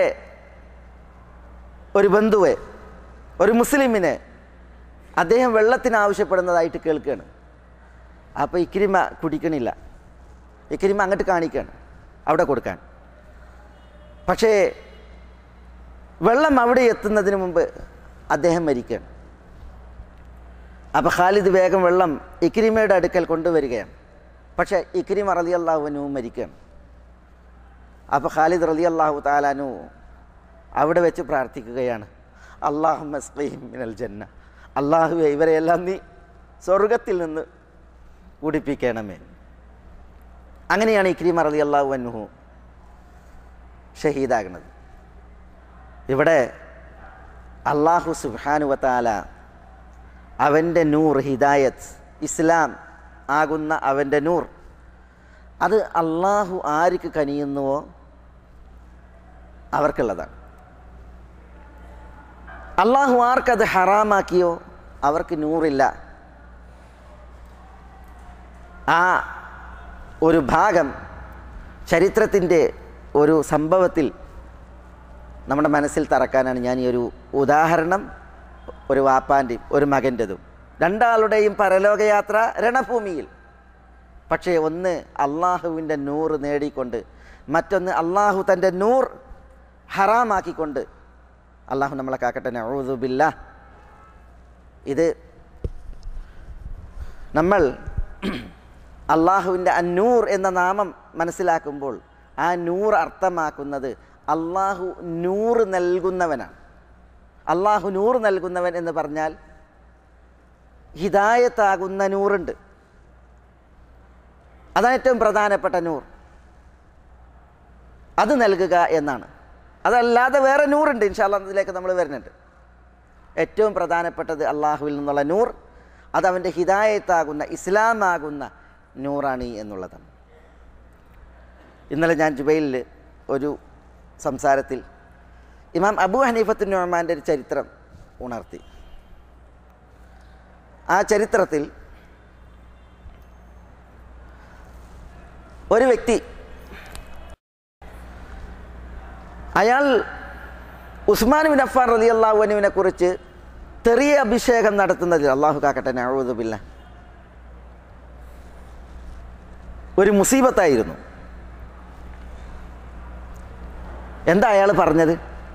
ഒരു ബന്ധുവെ, ഒരു മുസ്ലിമിനെ അദ്ദേഹം വെള്ളത്തിന് ആവശ്യപ്പെടുന്നതായിട്ട് കേൾക്കുകയാണ്. അപ്പോൾ ഇക്രിമ കുടിക്കണില്ല. ഇക്രിമ അങ്ങോട്ട് കാണിക്കുകയാണ് അവിടെ കൊടുക്കാൻ. പക്ഷേ വെള്ളം അവിടെ എത്തുന്നതിന് മുമ്പ് അദ്ദേഹം മരിക്കുകയാണ്. അപ്പോൾ ഖാലിദ് വേഗം വെള്ളം ഇക്രിമയുടെ അടുക്കൽ കൊണ്ടുവരികയാണ്. പക്ഷേ ഇക്രിമ റളിയല്ലാഹു അൻഹു മരിക്കുകയാണ്. അപ്പോൾ ഖാലിദ് റളിയല്ലാഹു തആല അൻഹു അവിടെ വെച്ച് പ്രാർത്ഥിക്കുകയാണ്, അല്ലാഹുമ്മ സ്ഖിഹിം മിനൽ ജന്ന, അല്ലാഹുവേ ഇവരെയെല്ലാം നീ സ്വർഗത്തിൽ നിന്ന് കുടിപ്പിക്കണമേ. അങ്ങനെയാണ് ഇക്രിമ റളിയല്ലാഹു അൻഹു ഷഹീദാകുന്നത്. ഇവിടെ അല്ലാഹു സുബ്ഹാനഹു വ തആല അവൻ്റെ നൂർ, ഹിദായത്ത്, ഇസ്ലാം ആകുന്ന അവൻ്റെ നൂർ, അത് അള്ളാഹു ആർക്ക് കനിയുന്നുവോ അവർക്കുള്ളതാണ്. അള്ളാഹു ആർക്കത് ഹറാമാക്കിയോ അവർക്ക് നൂറില്ല. ആ ഒരു ഭാഗം ചരിത്രത്തിൻ്റെ ഒരു സംഭവത്തിൽ നമ്മുടെ മനസ്സിൽ തറക്കാനാണ് ഞാൻ ഈ ഒരു ഉദാഹരണം. ഒരു വാപ്പാൻ്റെയും ഒരു മകൻ്റെതും, രണ്ടാളുടെയും പരലോകയാത്ര രണഭൂമിയിൽ. പക്ഷേ ഒന്ന് അള്ളാഹുവിൻ്റെ നൂർ നേടിക്കൊണ്ട്, മറ്റൊന്ന് അള്ളാഹു തൻ്റെ നൂർ ഹറാമാക്കിക്കൊണ്ട്. അള്ളാഹു നമ്മളെ കാക്കട്ടെ, നഊദു ബില്ലാഹ്. ഇത് നമ്മൾ അള്ളാഹുവിൻ്റെ അന്നൂർ എന്ന നാമം മനസ്സിലാക്കുമ്പോൾ ആ നൂർ അർത്ഥമാക്കുന്നത് അള്ളാഹു നൂറ് നൽകുന്നവനാണ്. അള്ളാഹു നൂറ് നൽകുന്നവൻ എന്ന് പറഞ്ഞാൽ ഹിദായത്താകുന്ന നൂറുണ്ട്, അതാണ് ഏറ്റവും പ്രധാനപ്പെട്ട നൂർ. അത് നൽകുക എന്നാണ്. അതല്ലാതെ വേറെ നൂറുണ്ട്, ഇൻഷാ അല്ലാഹ് അതിലേക്ക് നമ്മൾ വരുന്നുണ്ട്. ഏറ്റവും പ്രധാനപ്പെട്ടത് അള്ളാഹുവിൽ നിന്നുള്ള നൂർ, അതവൻ്റെ ഹിദായത്താകുന്ന ഇസ്ലാമാകുന്ന നൂറാണ് എന്നുള്ളതാണ്. ഇന്നലെ ഞാൻ ജുബൈലിൽ ഒരു സംസാരത്തിൽ ഇമാം അബൂ ഹനീഫത്ത് നുഅ്മാൻ്റെ ഒരു ചരിത്രം ഉണർത്തി. ആ ചരിത്രത്തിൽ ഒരു വ്യക്തി, അയാൾ ഉസ്മാൻ ബിൻ അഫ്ഫാൻ റളിയല്ലാഹു അൻഹുവിനെ കുറിച്ച് തെറിയ അഭിഷേകം നടത്തുന്നതിൽ, അള്ളാഹു കാക്കട്ടെ, നഊദു ബില്ലാഹ്, ഒരു മുസീബത്തായിരുന്നു. എന്താ അയാൾ പറഞ്ഞത്?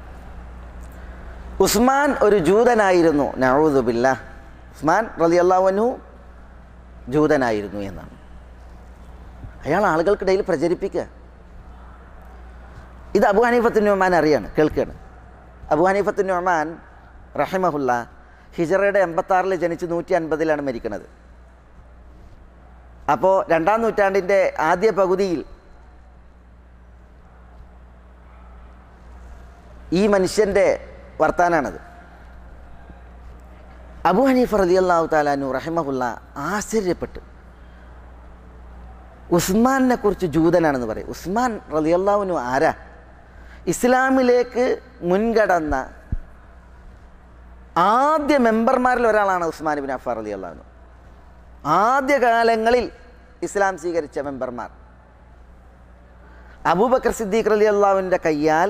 ഉസ്മാൻ ഒരു ജൂതനായിരുന്നു. നഊദു ബില്ലാഹ്, ഉസ്മാൻ റളിയല്ലാഹു അൻഹു ജൂതനായിരുന്നു എന്നാണ് അയാൾ ആളുകൾക്കിടയിൽ പ്രചരിപ്പിക്കുക. ഇത് അബൂ ഹനീഫത്ത് നുഅ്മാൻ അറിയാണ്, കേൾക്കുകയാണ്. അബൂ ഹനീഫത്ത് നുഅ്മാൻ റഹിമഹുല്ലാ ഹിജറയുടെ എൺപത്താറിൽ ജനിച്ച് നൂറ്റി അൻപതിലാണ് മരിക്കുന്നത്. അപ്പോൾ രണ്ടാം നൂറ്റാണ്ടിൻ്റെ ആദ്യ പകുതിയിൽ ഈ മനുഷ്യൻ്റെ വർത്താനാണത്. അബൂ ഹനീഫ റളിയല്ലാഹു തആല അൻഹു റഹിമഹുല്ലാ ആശ്ചര്യപ്പെട്ട്, ഉസ്മാനെ കുറിച്ച് ജൂതനാണെന്ന് പറയും. ഉസ്മാൻ റളിയല്ലാഹു അൻഹു ആരാ? ഇസ്ലാമിലേക്ക് മുൻകടന്ന ആദ്യ മെമ്പർമാരിൽ ഒരാളാണ് ഉസ്മാൻ ഇബ്നു അഫ്ഫാൻ റളിയല്ലാഹു അൻഹു. ആദ്യകാലങ്ങളിൽ ഇസ്ലാം സ്വീകരിച്ച മെമ്പർമാർ. അബൂബക്കർ സിദ്ദീഖ് റളിയല്ലാഹുവിൻ്റെ കയ്യാൽ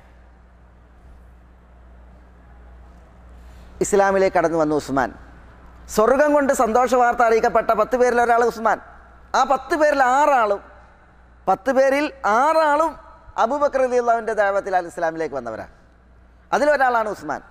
ഇസ്ലാമിലേക്ക് കടന്നു വന്നു ഉസ്മാൻ. സ്വർഗം കൊണ്ട് സന്തോഷ വാർത്ത അറിയിക്കപ്പെട്ട പത്ത് പേരിൽ ഒരാൾ ഉസ്മാൻ. ആ പത്ത് പേരിൽ ആറാളും പത്ത് പേരിൽ ആറാളും അബൂബക്കർ റളിയല്ലാഹുവിൻ്റെ ദഅവത്തിൽ ഇസ്ലാമിലേക്ക് വന്നവരാണ്. അതിലൊരാളാണ് ഉസ്മാൻ.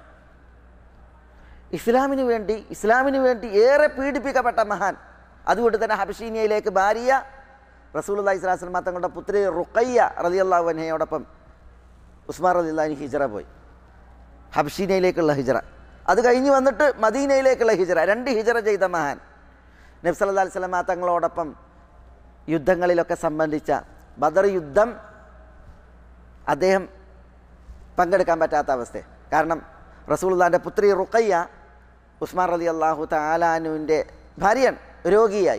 ഇസ്ലാമിന് വേണ്ടി ഇസ്ലാമിന് വേണ്ടി ഏറെ പീഡിപ്പിക്കപ്പെട്ട മഹാൻ. അതുകൊണ്ട് തന്നെ ഹബശീനിയയിലേക്ക് ഭാര്യ റസൂലുള്ളാഹി സ്വല്ലല്ലാഹു അലൈഹി വസല്ലം തങ്ങളുടെ പുത്രി റുഖയ്യ റളിയല്ലാഹു അൻഹയോടൊപ്പം ഉസ്മാൻ റളിയല്ലാഹു അൻഹു ഹിജ്റ പോയി. ഹബശീനിയയിലേക്കുള്ള ഹിജ്റ. അത് കഴിഞ്ഞ് വന്നിട്ട് മദീനയിലേക്കുള്ള ഹിജ്റ. രണ്ട് ഹിജ്റ ചെയ്ത മഹാൻ. നബി സല്ലല്ലാഹു അലൈഹി വസല്ലം തങ്ങളോടൊപ്പം യുദ്ധങ്ങളിലൊക്കെ സംബന്ധിച്ച ബദർ യുദ്ധം അദ്ദേഹം പങ്കെടുക്കാൻ പറ്റാത്ത അവസ്ഥ. കാരണം റസൂലുള്ളാഹിൻ്റെ പുത്രി റുഖയ്യ ഉസ്മാൻ റളിയല്ലാഹു തആല അൻഹുവിൻ്റെ ഭാര്യയാണ്. രോഗിയായി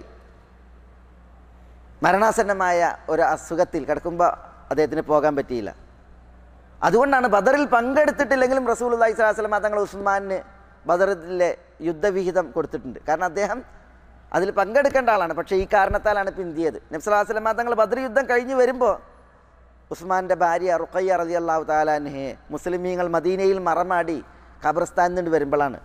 മരണാസന്നമായ ഒരു അസുഖത്തിൽ കിടക്കുമ്പോൾ അദ്ദേഹത്തിന് പോകാൻ പറ്റിയില്ല. അതുകൊണ്ടാണ് ബദറിൽ പങ്കെടുത്തിട്ടില്ലെങ്കിലും റസൂലുള്ളാഹി സ്വല്ലല്ലാഹു അലൈഹി വസല്ലം തങ്ങൾ ഉസ്മാന് ബദറിലെ യുദ്ധവിഹിതം കൊടുത്തിട്ടുണ്ട്. കാരണം അദ്ദേഹം അതിൽ പങ്കെടുക്കേണ്ട ആളാണ്. പക്ഷേ ഈ കാരണത്താലാണ് പിന്തിയത്. നബി സല്ലല്ലാഹു അലൈഹി വസല്ലം തങ്ങൾ ബദർ യുദ്ധം കഴിഞ്ഞ് വരുമ്പോൾ ഉസ്മാൻ്റെ ഭാര്യ റുഖയ്യ റളിയല്ലാഹു തആല അൻഹയെ മുസ്ലിമീങ്ങൾ മദീനയിൽ മറമാടി ഖബർസ്ഥാനിൽ നിന്ന് വരുമ്പോഴാണ്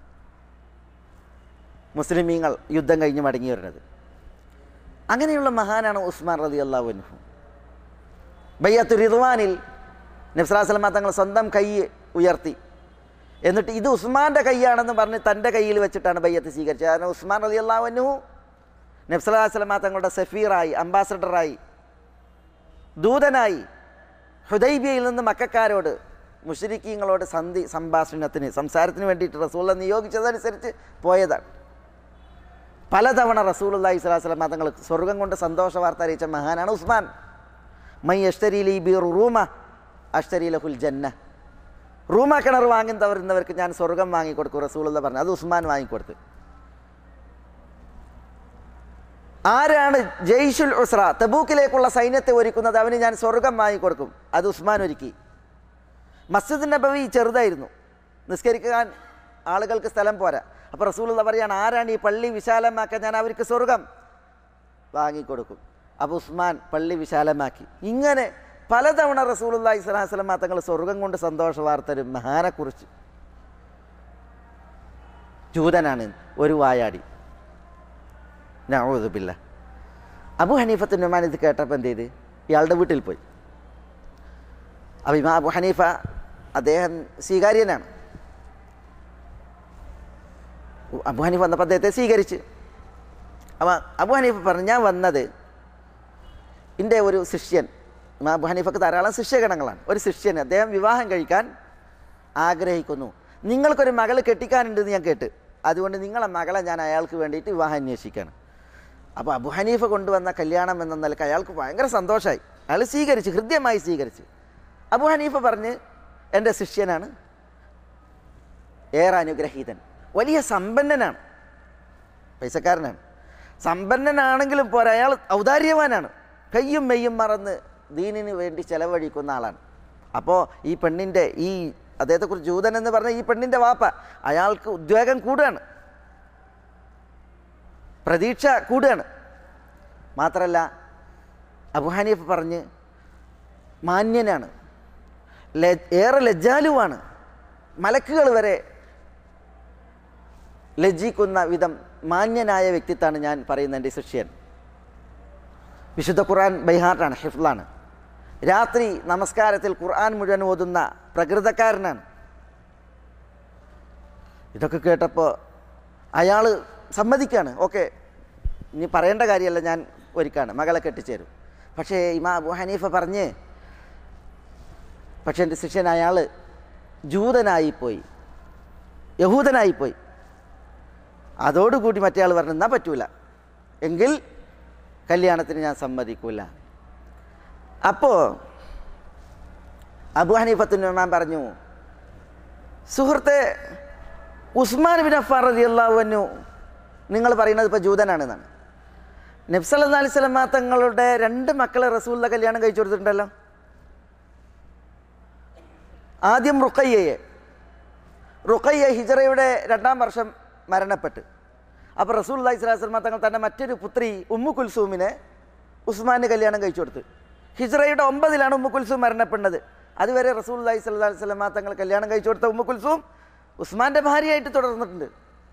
മുസ്ലിമീങ്ങൾ യുദ്ധം കഴിഞ്ഞ് മടങ്ങി വരുന്നത്. അങ്ങനെയുള്ള മഹാനാണ് ഉസ്മാൻ റളിയല്ലാഹു അൻഹു. ബൈഅത്തു റിദ്വാനിൽ നബി സല്ലല്ലാഹു അലൈഹി വസല്ലം തങ്ങൾ സ്വന്തം കൈ ഉയർത്തി. എന്നിട്ട് ഇത് ഉസ്മാൻ്റെ കൈയാണെന്ന് പറഞ്ഞ് തൻ്റെ കയ്യിൽ വെച്ചിട്ടാണ് ബൈഅത്ത് സ്വീകരിച്ചത്. കാരണം ഉസ്മാൻ റളിയല്ലാഹു അൻഹു നബി സല്ലല്ലാഹു അലൈഹി വസല്ലം തങ്ങളുടെ സഫീറായി, അംബാസഡറായി, ദൂതനായി ഹുദൈബിയയിൽ നിന്ന് മക്കക്കാരോട് മുശ്രിക്കീങ്ങളോട് സന്ധി സംഭാഷണത്തിന് സംസാരത്തിന് വേണ്ടിയിട്ട് റസൂലുള്ളാഹി നിയോഗിച്ചതനുസരിച്ച് പോയതാണ്. പലതവണ റസൂലുള്ളാഹി സ്വല്ലല്ലാഹു അലൈഹി വസല്ലം തങ്ങൾ സ്വർഗം കൊണ്ട് സന്തോഷ വാർത്ത അറിയിച്ച മഹാനാണ് ഉസ്മാൻ. മൈ അഷ്തരി ലി ബി റൂമ അഷ്തരി ലഹുൽ ജന്ന. റൂമ കിണർ വാങ്ങി തവരുന്നവർക്ക് ഞാൻ സ്വർഗം വാങ്ങിക്കൊടുക്കും റസൂലുള്ളാഹി പറഞ്ഞു. അത് ഉസ്മാൻ വാങ്ങിക്കൊടുത്ത്. ആരാണ് ജയ്ഷുൽ ഉസ്ര തബൂക്കിലേക്കുള്ള സൈന്യത്തെ ഒരുക്കുന്നത്, അവന് ഞാൻ സ്വർഗം വാങ്ങിക്കൊടുക്കും. അത് ഉസ്മാൻ ഒരുക്കി. മസ്ജിദ് നബവി ചെറുതായിരുന്നു, നിസ്കരിക്കാൻ ആളുകൾക്ക് സ്ഥലം പോരാ. അപ്പോൾ റസൂലുള്ളാഹി പറയാണ്, ആരാണ് ഈ പള്ളി വിശാലമാക്കാൻ, ഞാൻ അവർക്ക് സ്വർഗം വാങ്ങിക്കൊടുക്കും. അപ്പോൾ ഉസ്മാൻ പള്ളി വിശാലമാക്കി. ഇങ്ങനെ പലതവണ റസൂലുള്ളാഹി സ്വല്ലല്ലാഹു അലൈഹി വസല്ലം തങ്ങൾ സ്വർഗം കൊണ്ട് സന്തോഷ വാർത്തരും മഹാനെക്കുറിച്ച്. ജൂതനാണ്, ഒരു വായാടി. നഊദു ബില്ലാഹ്. അബൂ ഹനീഫത്ത് നുമാൻ ഇത് കേട്ടപ്പോൾ എന്ത് ചെയ്ത്, ഇയാളുടെ വീട്ടിൽ പോയി. അപ്പോൾ ഇമാം അബൂ ഹനീഫ അദ്ദേഹം സ്വീകാര്യനാണ്. അബൂ ഹനീഫ വന്നപ്പോൾ അദ്ദേഹത്തെ സ്വീകരിച്ച്. അപ്പോൾ അബൂ ഹനീഫ പറഞ്ഞു, ഞാൻ വന്നത് എൻ്റെ ഒരു ശിഷ്യൻ, ഇമാം അബൂ ഹനീഫക്ക് ധാരാളം ശിഷ്യഗണങ്ങളാണ്. ഒരു ശിഷ്യൻ അദ്ദേഹം വിവാഹം കഴിക്കാൻ ആഗ്രഹിക്കുന്നു. നിങ്ങൾക്കൊരു മകൾ കെട്ടിക്കാനുണ്ടെന്ന് ഞാൻ കേട്ട്, അതുകൊണ്ട് നിങ്ങളെ മകളെ ഞാൻ അയാൾക്ക് വേണ്ടിയിട്ട് വിവാഹം അന്വേഷിക്കുകയാണ്. അപ്പോൾ അബൂ ഹനീഫ കൊണ്ടുവന്ന കല്യാണം എന്ന നിലക്ക് അയാൾക്ക് ഭയങ്കര സന്തോഷമായി. അയാൾ സ്വീകരിച്ച്, ഹൃദ്യമായി സ്വീകരിച്ച്. അബൂ ഹനീഫ പറഞ്ഞ്, എൻ്റെ ശിഷ്യനാണ്, ഏറെ അനുഗ്രഹീതൻ, വലിയ സമ്പന്നനാണ്, പൈസക്കാരനാണ്. സമ്പന്നനാണെങ്കിലും പോരാ, അയാൾ ഔദാര്യവാനാണ്, കയ്യും മെയ്യും മറന്ന് ദീനിന് വേണ്ടി ചെലവഴിക്കുന്ന ആളാണ്. അപ്പോൾ ഈ പെണ്ണിൻ്റെ, ഈ അദ്ദേഹത്തെക്കുറിച്ച് ജൂതൻ എന്ന് പറഞ്ഞ ഈ പെണ്ണിൻ്റെ വാപ്പ, അയാൾക്ക് ഉദ്വേഗം കൂടുകയാണ്, പ്രതീക്ഷ കൂടുകയാണ്. മാത്രമല്ല അബൂ ഹനീഫ പറഞ്ഞ്, മാന്യനാണ്, ഏറെ ലജ്ജാലുവാണ്, മലക്കുകൾ വരെ ലജ്ജിക്കുന്ന വിധം മാന്യനായ വ്യക്തിത്വമാണ് ഞാൻ പറയുന്ന എൻ്റെ ശിഷ്യൻ. വിശുദ്ധ ഖുർആൻ ബൈഹാർട്ടാണ്, ഹിഫ്ളാണ്. രാത്രി നമസ്കാരത്തിൽ ഖുർആൻ മുഴുവൻ ഓതുന്ന പ്രകൃതക്കാരനാണ്. ഇതൊക്കെ കേട്ടപ്പോൾ അയാൾ സമ്മതിക്കാണ്. ഓക്കെ, ഇനി പറയേണ്ട കാര്യമല്ല, ഞാൻ ഒരുക്കാണ്, മകളെ കെട്ടിച്ചേരും. പക്ഷേ ഇമാം അബൂ ഹനീഫ പറഞ്ഞ്, പക്ഷേ എൻ്റെ ശിഷ്യൻ അയാൾ ജൂതനായിപ്പോയി, യഹൂദനായിപ്പോയി. അതോടുകൂടി മറ്റേ ആൾ പറഞ്ഞു, എന്നാൽ പറ്റൂല, എങ്കിൽ കല്യാണത്തിന് ഞാൻ സമ്മതിക്കൂല. അപ്പോൾ അബൂ ഹനീഫത്തുൻ നുഅ്മാൻ പറഞ്ഞു, സുഹൃത്തെ, ഉസ്മാൻ ബിൻ അഫ്ഫാൻ റളിയല്ലാഹു അൻഹു നിങ്ങൾ പറയുന്നത് ഇപ്പോൾ ജൂതനാണെന്നാണ്. നബി സല്ലല്ലാഹു അലൈഹി വസല്ലം തങ്ങളുടെ രണ്ട് മക്കളെ റസൂലുള്ളാഹി കല്യാണം കഴിച്ചു കൊടുത്തിട്ടുണ്ടല്ലോ. ആദ്യം റുഖയ്യയെ, റുഖയ്യ ഹിജ്റയുടെ രണ്ടാം വർഷം മരണപ്പെട്ട്. അപ്പോൾ റസൂലുള്ളാഹി സ്വല്ലല്ലാഹു അലൈഹി വസല്ലം തങ്ങൾ തൻ്റെ മറ്റൊരു പുത്രി ഉമ്മു കുൽസൂമിനെ ഉസ്മാന് കല്യാണം കഴിച്ചു കൊടുത്തു. ഹിജ്റയുടെ ഒമ്പതിലാണ് ഉമ്മു കുൽസൂം മരണപ്പെടുന്നത്. അതുവരെ റസൂലുള്ളാഹി സ്വല്ലല്ലാഹു അലൈഹി വസല്ലം തങ്ങൾ കല്യാണം കഴിച്ചു കൊടുത്ത ഉമ്മു കുൽസൂം ഉസ്മാൻ്റെ ഭാര്യയായിട്ട് തുടർന്നിട്ടുണ്ട്.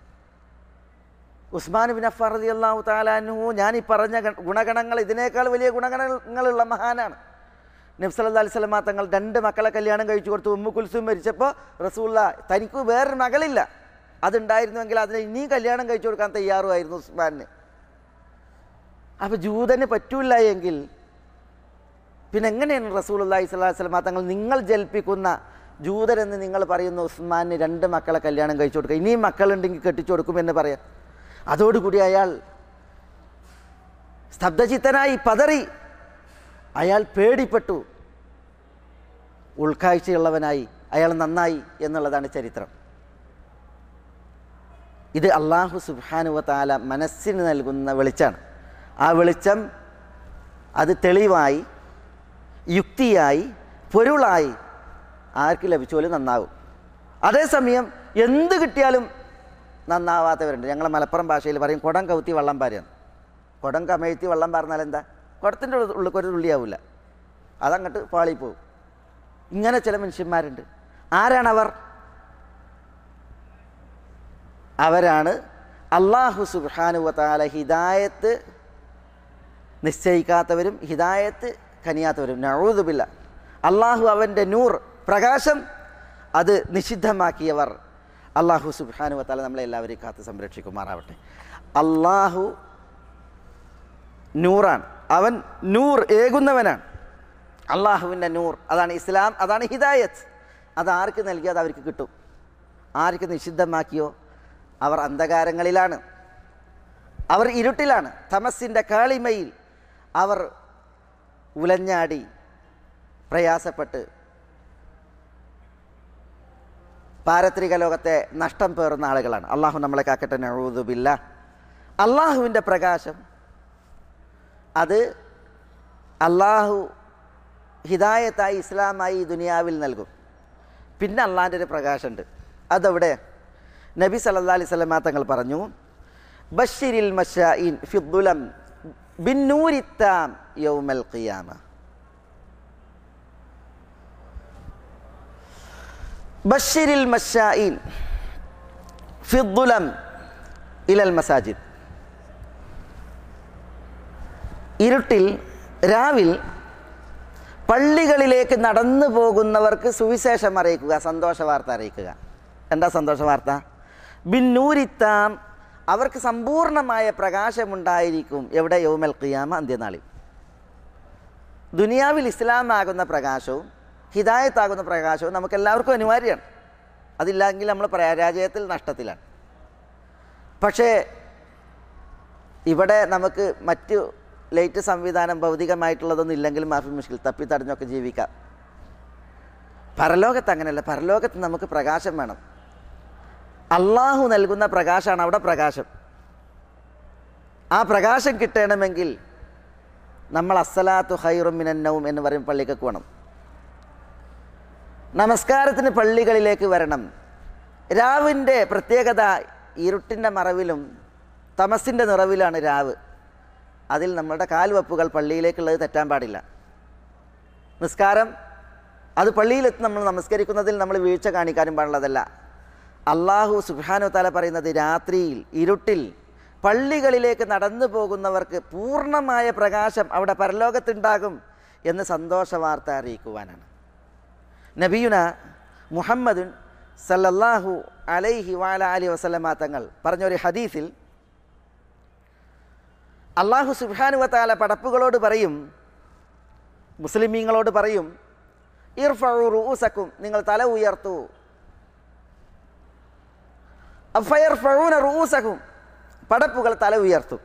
ഉസ്മാൻ ബിൻ അഫ്ഫാൻ റളിയല്ലാഹു തആല അൻഹു ഞാൻ ഈ പറഞ്ഞ ഗുണഗണങ്ങൾ ഇതിനേക്കാൾ വലിയ ഗുണഗണങ്ങളുള്ള മഹാനാണ്. നബി സല്ലല്ലാഹു അലൈഹി വസല്ലം തങ്ങൾ രണ്ട് മക്കളെ കല്യാണം കഴിച്ചു കൊടുത്തു. ഉമ്മു കുൽസൂം മരിച്ചപ്പോൾ റസൂലുള്ളാഹി തനിക്ക് വേറൊരു മകളില്ല, അതുണ്ടായിരുന്നുവെങ്കിൽ അതിനെ ഇനിയും കല്യാണം കഴിച്ചു കൊടുക്കാൻ തയ്യാറുമായിരുന്നു ഉസ്മാന്. അപ്പോൾ ജൂതന് പറ്റൂല എങ്കിൽ പിന്നെ എങ്ങനെയാണ് റസൂലുള്ളാഹി സ്വല്ലല്ലാഹു അലൈഹി വസല്ലം തങ്ങൾ നിങ്ങൾ ജൽപ്പിക്കുന്ന ജൂതരെന്ന് നിങ്ങൾ പറയുന്ന ഉസ്മാന് രണ്ട് മക്കളെ കല്യാണം കഴിച്ചു കൊടുക്കുക, ഇനിയും മക്കളുണ്ടെങ്കിൽ കെട്ടിച്ചു കൊടുക്കുമെന്ന് പറയാം. അതോടുകൂടി അയാൾ സ്തബ്ധചിത്തനായി പതറി, അയാൾ പേടിപ്പെട്ടു, ഉൾക്കാഴ്ചയുള്ളവനായി അയാൾ നന്നായി എന്നുള്ളതാണ് ചരിത്രം. ഇത് അല്ലാഹു സുബ്ഹാനഹു വ തആല മനസ്സിന് നൽകുന്ന വെളിച്ചമാണ്. ആ വെളിച്ചം അത് തെളിവായി യുക്തിയായി പൊരുളായി ആർക്ക് ലഭിച്ചോലും നന്നാവും. അതേസമയം എന്ത് കിട്ടിയാലും നന്നാവാത്തവരുണ്ട്. ഞങ്ങൾ മലപ്പുറം ഭാഷയിൽ പറയും കുടം കൗത്തി വള്ളം പാരുകയാണ്. കുടം കമഴ്ത്തി വള്ളം പാർന്നാൽ എന്താ, കുടത്തിൻ്റെ ഉള്ളിൽ ഒരു തുള്ളിയാവില്ല, അതങ്ങോട്ട് പാളിപ്പോവും. ഇങ്ങനെ ചില മനുഷ്യന്മാരുണ്ട്. ആരാണവർ? അവരാണ് അല്ലാഹു സുബ്ഹാനഹു വ തആല ഹിദായത്ത് നിശ്ചയിക്കാത്തവരും ഹിദായത്ത് കനിയാത്തവരും. നഊദു ബില്ലാ. അള്ളാഹു അവൻ്റെ നൂർ പ്രകാശം അത് നിഷിദ്ധമാക്കിയവർ. അള്ളാഹു സുബ്ഹാനഹു വ തആല നമ്മളെ എല്ലാവരെയും കാത്ത് സംരക്ഷിക്കുമാറാവട്ടെ. അള്ളാഹു നൂറാണ്, അവൻ നൂർ ഏകുന്നവനാണ്. അള്ളാഹുവിൻ്റെ നൂർ അതാണ് ഇസ്ലാം, അതാണ് ഹിദായത്ത്. അത് ആർക്ക് നൽകിയോ അത് അവർക്ക് കിട്ടും. ആർക്ക് നിഷിദ്ധമാക്കിയോ അവർ അന്ധകാരങ്ങളിലാണ്, അവർ ഇരുട്ടിലാണ്. തമസിൻ്റെ കാളിമയിൽ അവർ ഉലഞ്ഞാടി പ്രയാസപ്പെട്ട് പാരത്രിക ലോകത്തെ നഷ്ടം പേറുന്ന ആളുകളാണ്. അള്ളാഹു നമ്മളെ കാക്കട്ടെ. നഊദു ബില്ലാ. അള്ളാഹുവിൻ്റെ പ്രകാശം അത് അള്ളാഹു ഹിദായത്തായി ഇസ്ലാമായി ദുനിയാവിൽ നൽകും. പിന്നെ അള്ളാഹിൻ്റെ ഒരു പ്രകാശമുണ്ട്. അതെവിടെ? നബി സല്ലല്ലാഹു അലൈഹി വസല്ലം തങ്ങൾ പറഞ്ഞു, ബശ്ശിരിൽ മശാഇൻ ഫിദ്ദുലം ബിന്നൂരിത്താം യൗമൽ ഖിയാമ. ബശ്ശിരിൽ മശാഇൻ ഫിദ്ദുലം ഇലൽ മസാജിദ്. ഇരുട്ടിൽ രാവിൽ പള്ളികളിലേക്ക് നടന്നു പോകുന്നവർക്ക് സുവിശേഷം അറിയിക്കുക, സന്തോഷ വാർത്ത അറിയിക്കുക. എന്താ സന്തോഷ വാർത്ത? ബിന്നൂരിത്താം, അവർക്ക് സമ്പൂർണമായ പ്രകാശമുണ്ടായിരിക്കും. എവിടെ? യൗമൽ ഖിയാമ, അന്ത്യനാളിൽ. ദുനിയാവിൽ ഇസ്ലാമാകുന്ന പ്രകാശവും ഹിദായത്താകുന്ന പ്രകാശവും നമുക്കെല്ലാവർക്കും അനിവാര്യമാണ്. അതില്ലെങ്കിൽ നമ്മൾ പരാജയത്തിൽ നഷ്ടത്തിലാണ്. പക്ഷേ ഇവിടെ നമുക്ക് മറ്റു ലൈറ്റ് സംവിധാനം ഭൗതികമായിട്ടുള്ളതൊന്നും ഇല്ലെങ്കിലും മാഫി മുഷ്കിൽ തപ്പി തടഞ്ഞൊക്കെ ജീവിക്കാം. പരലോകത്ത് അങ്ങനെയല്ല. പരലോകത്ത് നമുക്ക് പ്രകാശം വേണം. അള്ളാഹു നൽകുന്ന പ്രകാശമാണ് അവിടെ പ്രകാശം. ആ പ്രകാശം കിട്ടണമെങ്കിൽ നമ്മൾ അസ്സലാത്തു ഖൈറും മിനൻ നൗം എന്ന് പറയും പള്ളിക്കൊക്കെ വേണം. നമസ്കാരത്തിന് പള്ളികളിലേക്ക് വരണം. രാവിൻ്റെ പ്രത്യേകത ഇരുട്ടിൻ്റെ മറവിലും തമസിൻ്റെ നിറവിലാണ് രാവ്. അതിൽ നമ്മളുടെ കാൽവെപ്പുകൾ പള്ളിയിലേക്കുള്ളത് തെറ്റാൻ പാടില്ല. നിസ്കാരം അത് പള്ളിയിലെത്തി നമ്മൾ നമസ്കരിക്കുന്നതിൽ നമ്മൾ വീഴ്ച കാണിക്കാനും പാടുള്ളതല്ല. അള്ളാഹു സുബ്ഹാനഹു വ തആല പറയുന്നത് രാത്രിയിൽ ഇരുട്ടിൽ പള്ളികളിലേക്ക് നടന്നു പോകുന്നവർക്ക് പൂർണ്ണമായ പ്രകാശം അവിടെ പരലോകത്തുണ്ടാകും എന്ന് സന്തോഷ വാർത്ത അറിയിക്കുവാനാണ്. നബിയുന മുഹമ്മദുൻ സല്ലല്ലാഹു അലൈഹി വഅല അലിഹി വസല്ലമ തങ്ങൾ പറഞ്ഞൊരു ഹദീസിൽ അള്ളാഹു സുബ്ഹാനഹു വ തആല പടപ്പുകളോട് പറയും, മുസ്ലിമീങ്ങളോട് പറയും, ഇർഫഉ റൂസക്കും, നിങ്ങൾ തല ഉയർത്തു. ഫയർഫഊന റൂസക്കും, പടപ്പുകൾ തല ഉയർത്തും.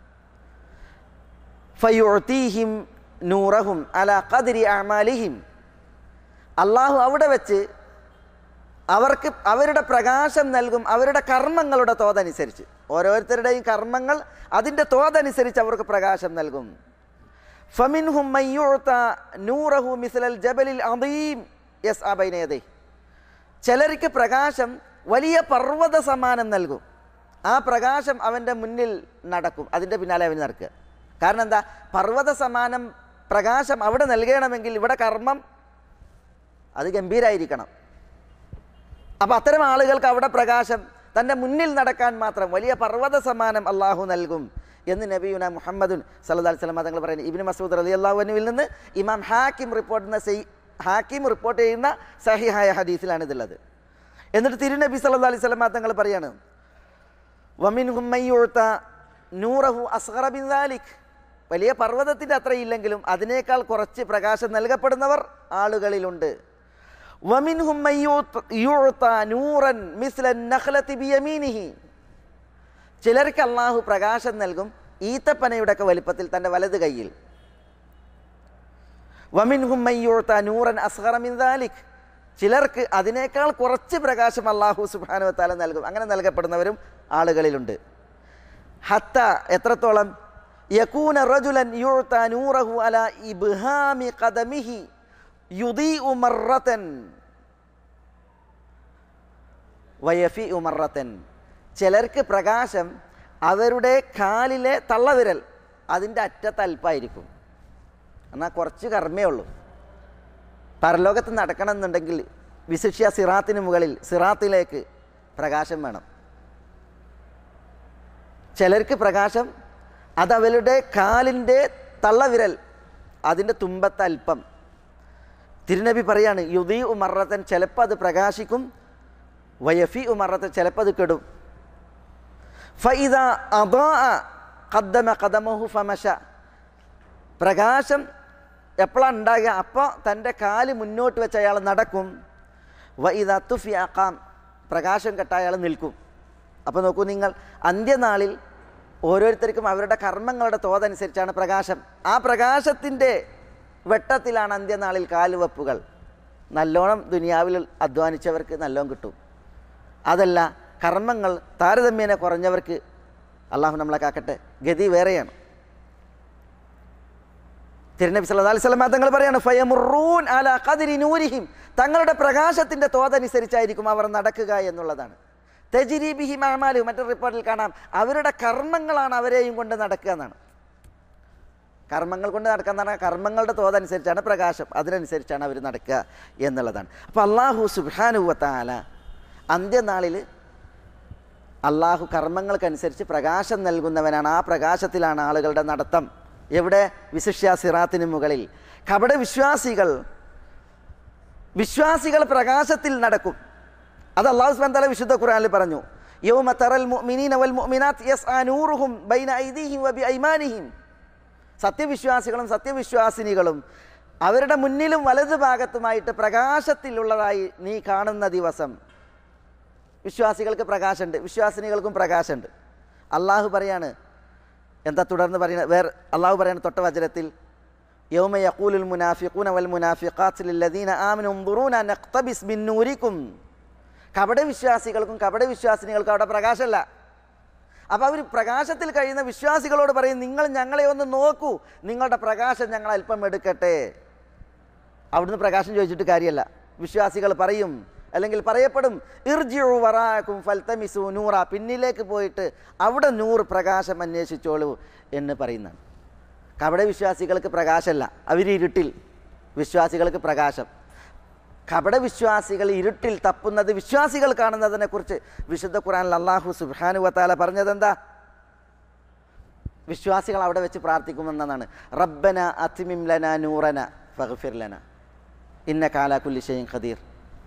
ഫയുഅതീഹിം നൂറഹും അലാ ഖദ്രി അഅമാലിഹിം, അള്ളാഹു അവിടെ വെച്ച് അവർക്ക് അവരുടെ പ്രകാശം നൽകും അവരുടെ കർമ്മങ്ങളുടെ തോതനുസരിച്ച്. ഓരോരുത്തരുടെയും കർമ്മങ്ങൾ അതിൻ്റെ തോതനുസരിച്ച് അവർക്ക് പ്രകാശം നൽകും. ഫമിൻഹും മൻ യുഅത നൂറഹു മിസ്ലൽ ജബലിൽ അദീം യസ്അ ബൈന യദൈഹി, ചിലർക്ക് പ്രകാശം വലിയ പർവ്വത സമാനം നൽകും. ആ പ്രകാശം അവൻ്റെ മുന്നിൽ നടക്കും, അതിൻ്റെ പിന്നാലെ അവൻ നടക്കുക. കാരണം എന്താ? പർവ്വത സമാനം പ്രകാശം അവിടെ നൽകണമെങ്കിൽ ഇവിടെ കർമ്മം അത് ഗംഭീരായിരിക്കണം. അപ്പം അത്തരം ആളുകൾക്ക് അവിടെ പ്രകാശം തൻ്റെ മുന്നിൽ നടക്കാൻ മാത്രം വലിയ പർവ്വത സമാനം അള്ളാഹു നൽകും എന്ന് നബിയുന മുഹമ്മദുൻ സല്ലല്ലാഹു അലൈഹി വസല്ലം തങ്ങൾ പറയുന്നത്. ഇബ്നു മസ്ഊദ് റളിയല്ലാഹു അൻഹുവിൽ നിന്ന് ഇമാം ഹാക്കിം റിപ്പോർട്ട് ചെയ്യുന്ന ഹാക്കിം റിപ്പോർട്ട് ചെയ്യുന്ന സഹിഹായ ഹദീസിലാണ് ഇതുള്ളത്. എന്നിട്ട് തിരുനബി സല്ലല്ലാഹു അലൈഹി വസല്ലം തങ്ങൾ പറയാണ്, വമിൻഹും മൻ യുഅത നൂറഹു അസ്ഗറ മിൻ ദാലിക്, വലിയ പർവ്വതത്തിൻ്റെ അത്രയില്ലെങ്കിലും അതിനേക്കാൾ കുറച്ച് പ്രകാശം നൽകപ്പെടുന്നവർ ആളുകളിലുണ്ട്. വമിൻഹും മൻ യുഅത നൂറൻ മിസ്ല നഖ്ലതി ബിയമീനിഹി, ചിലർക്ക് അള്ളാഹു പ്രകാശം നൽകും ഈത്തപ്പനയുടെയൊക്കെ വലിപ്പത്തിൽ തൻ്റെ വലത് കൈയിൽ. വമിൻഹും മൻ യുഅത നൂറൻ അസ്ഗറ മിൻ ദാലിക്, ചിലർക്ക് അതിനേക്കാൾ കുറച്ച് പ്രകാശം അള്ളാഹു സുബ്ഹാനഹു വ തആല നൽകും. അങ്ങനെ നൽകപ്പെടുന്നവരും ആളുകളിലുണ്ട്. ഹത്ത എത്രത്തോളം? യകൂന റജുലൻ യുഅത നൂറഹു അലാ ഇബ്ഹാമി ഖദമിഹി യുദീഉ മർറതൻ വയഫിഉ മർറതൻ, ചിലർക്ക് പ്രകാശം അവരുടെ കാലിലെ തള്ളവിരൽ അതിൻ്റെ അറ്റത്ത് അല്പമായിരിക്കും. എന്നാൽ കുറച്ച് കർമ്മേ ഉള്ളൂ. പരലോകത്ത് നടക്കണം എന്നുണ്ടെങ്കിൽ വിശിഷ്യ സിറാത്തിന് മുകളിൽ സിറാത്തിലേക്ക് പ്രകാശം വേണം. ചിലർക്ക് പ്രകാശം അതവരുടെ കാലിൻ്റെ തള്ളവിരൽ അതിൻ്റെ തുമ്പത്ത് അല്പം. തിരുനബി പറയാണ്, യുദീ ഉമറത്തൻ, ചിലപ്പോൾ അത് പ്രകാശിക്കും, വയഫി ഉമറത്തൻ, ചിലപ്പോൾ അത് കെടും. ഫഇദ അദാഅ ഖദ്ദമ ഖദമഹു ഫമശ, പ്രകാശം എപ്പോഴാണ് ഉണ്ടാകുക? അപ്പോൾ തൻ്റെ കാല് മുന്നോട്ട് വെച്ച് അയാൾ നടക്കും. വഇദ തുഫി അഖാം, പ്രകാശം കെട്ട അയാൾ നിൽക്കും. അപ്പോൾ നോക്കൂ നിങ്ങൾ, അന്ത്യനാളിൽ ഓരോരുത്തർക്കും അവരുടെ കർമ്മങ്ങളുടെ തോതനുസരിച്ചാണ് പ്രകാശം. ആ പ്രകാശത്തിൻ്റെ വെട്ടത്തിലാണ് അന്ത്യനാളിൽ കാലുവെപ്പുകൾ. നല്ലോണം ദുനിയാവിൽ അധ്വാനിച്ചവർക്ക് നല്ലോണം കിട്ടും. അതല്ല, കർമ്മങ്ങൾ താരതമ്യേന കുറഞ്ഞവർക്ക് അള്ളാഹു നമ്മളെ കാക്കട്ടെ, ഗതി വേറെയാണ്. തിരുനബി സല്ലല്ലാഹു അലൈഹി വസല്ലം തങ്ങൾ പറയാണ്, ഫയമുറൂൻ അലാ ഖദ്രി നൂരിഹിം, തങ്ങളുടെ പ്രകാശത്തിൻ്റെ തോതനുസരിച്ചായിരിക്കും അവർ നടക്കുക എന്നുള്ളതാണ്. തജ്രി ബിഹിം അഅമാലു, മറ്റൊരു റിപ്പോർട്ടിൽ കാണാം അവരുടെ കർമ്മങ്ങളാണ് അവരെയും കൊണ്ട് നടക്കുക എന്നാണ്. കർമ്മങ്ങൾ കൊണ്ട് നടക്കുക എന്ന് പറഞ്ഞാൽ കർമ്മങ്ങളുടെ തോതനുസരിച്ചാണ് പ്രകാശം, അതിനനുസരിച്ചാണ് അവർ നടക്കുക എന്നുള്ളതാണ്. അപ്പോൾ അള്ളാഹു സുബ്ഹാനഹു വ തആല അന്ത്യനാളിൽ അള്ളാഹു കർമ്മങ്ങൾക്കനുസരിച്ച് പ്രകാശം നൽകുന്നവനാണ്. ആ പ്രകാശത്തിലാണ് ആളുകളുടെ നടത്തം. എവിടെ? വിശിഷ്യ സിറാത്തിന് മുകളിൽ. കപട വിശ്വാസികൾ വിശ്വാസികൾ പ്രകാശത്തിൽ നടക്കും. അത് അല്ലാഹു സുബ്ഹാനഹു വ തആല വിശുദ്ധ ഖുർആനിൽ പറഞ്ഞു, യൗമ തറൽ മുഅ്മിനീന വൽ മുഅ്മിനാത്ത് യസ്ആ നൂറുഹും ബൈന ഐദീഹിം വ ബിഐമാനിഹിം, സത്യവിശ്വാസികളും സത്യവിശ്വാസിനികളും അവരുടെ മുന്നിലും വലതു ഭാഗത്തുമായിട്ട് പ്രകാശത്തിലുള്ളതായി നീ കാണുന്ന ദിവസം. വിശ്വാസികൾക്ക് പ്രകാശമുണ്ട്, വിശ്വാസിനികൾക്കും പ്രകാശമുണ്ട്. അള്ളാഹു പറയാണ്, എന്താ തുടർന്ന് പറയുന്നത്? വേറെ അള്ളാഹു പറയാണ് തൊട്ട വചനത്തിൽ, യൗമ യഖൂലുൽ മുനാഫിഖൂന വൽ മുനാഫിഖാത്തു ലില്ലദീന ആമനൂ ഉൻദുറൂന നഖ്തബിസ് മിൻ നൂരിക്കും, കപട വിശ്വാസികൾക്കും കപട വിശ്വാസിനികൾക്കും അവിടെ പ്രകാശമല്ല. അപ്പോൾ അവർ പ്രകാശത്തിൽ കഴിയുന്ന വിശ്വാസികളോട് പറയും, നിങ്ങൾ ഞങ്ങളെ ഒന്ന് നോക്കൂ, നിങ്ങളുടെ പ്രകാശം ഞങ്ങൾ അല്പം എടുക്കട്ടെ. അവിടുന്ന് പ്രകാശം ചോദിച്ചിട്ട് കാര്യമല്ല. വിശ്വാസികൾ പറയും, അല്ലെങ്കിൽ പറയപ്പെടും, ഇർജിഉ വറാഅക്കും ഫൽതമിസു നൂറ, പിന്നിലേക്ക് പോയിട്ട് അവിടെ നൂറ് പ്രകാശം അന്വേഷിച്ചോളൂ എന്ന് പറയുന്നതാണ്. കപട വിശ്വാസികൾക്ക് പ്രകാശമല്ല, അവർ ഇരുട്ടിൽ, വിശ്വാസികൾക്ക് പ്രകാശം. കപട വിശ്വാസികൾ ഇരുട്ടിൽ തപ്പുന്നത് വിശ്വാസികൾ കാണുന്നതിനെ കുറിച്ച് വിശുദ്ധ ഖുർആനിൽ അല്ലാഹു സുബ്ഹാനഹു വ തആല പറഞ്ഞതെന്താ? വിശ്വാസികൾ അവിടെ വെച്ച് പ്രാർത്ഥിക്കുമെന്നാണ്, റബ്ബന അത്മിം ലനാ നൂറന ഫഗ്ഫിർ ലനാ ഇന്നക അലാ കുല്ലി ഷൈഇൻ ഖദീർ.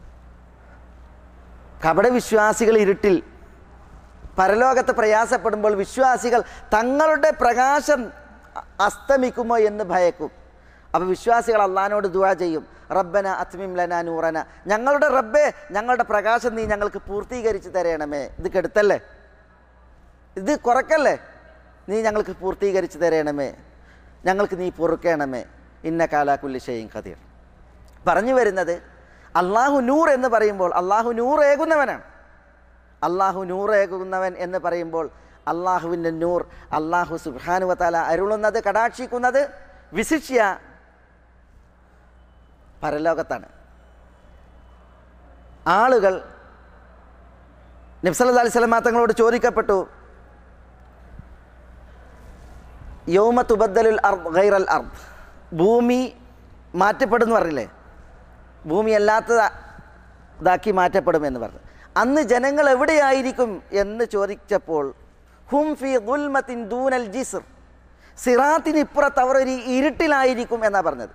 കപട വിശ്വാസികൾ ഇരുട്ടിൽ പരലോകത്ത് പ്രയാസപ്പെടുമ്പോൾ വിശ്വാസികൾ തങ്ങളുടെ പ്രകാശം അസ്തമിക്കുമോ എന്ന് ഭയക്കും. അപ്പോൾ വിശ്വാസികൾ അള്ളാഹിനോട് ദുആ ചെയ്യും, റബ്ബന അത്മിം ലനാ നൂറന, ഞങ്ങളുടെ റബ്ബേ ഞങ്ങളുടെ പ്രകാശം നീ ഞങ്ങൾക്ക് പൂർത്തീകരിച്ച് തരണമേ. ഇത് കെടുത്തല്ലേ, ഇത് കുറക്കല്ലേ, നീ ഞങ്ങൾക്ക് പൂർത്തീകരിച്ച് തരണമേ, ഞങ്ങൾക്ക് നീ പൊറുക്കണമേ, ഇന്നക അലാ കുല്ലി ഷൈഇൻ ഖദീർ. പറഞ്ഞു വരുന്നത്, അള്ളാഹു നൂർ എന്ന് പറയുമ്പോൾ അള്ളാഹു നൂറേകുന്നവനാണ്. അള്ളാഹു നൂറേകുന്നവൻ എന്ന് പറയുമ്പോൾ അള്ളാഹുവിൻ്റെ നൂർ അള്ളാഹു സുബ്ഹാനഹു വ തആല അരുളുന്നത്, കടാക്ഷിക്കുന്നത് വിശിഷ്യ പരലോകത്താണ്. ആളുകൾ നബി സല്ലല്ലാഹു അലൈഹി വസല്ലം തങ്ങളോട് ചോദിക്കപ്പെട്ടു, യൗമ തുബദ്ദലുൽ അർദ് ഗൈറൽ അർദ്, ഭൂമി മാറ്റപ്പെടുമെന്ന് പറഞ്ഞില്ലേ, ഭൂമി അല്ലാത്തതാക്കി മാറ്റപ്പെടുമെന്ന് പറഞ്ഞു. അന്ന് ജനങ്ങൾ എവിടെയായിരിക്കും എന്ന് ചോദിച്ചപ്പോൾ ഹും ഫി ദുൽമത്തിൻ ദൂനൽ ജിസ്ർ, സിറാത്തിന് ഇപ്പുറത്ത് അവർ ഒരു ഇരുട്ടിലായിരിക്കും എന്നാണ് പറഞ്ഞത്.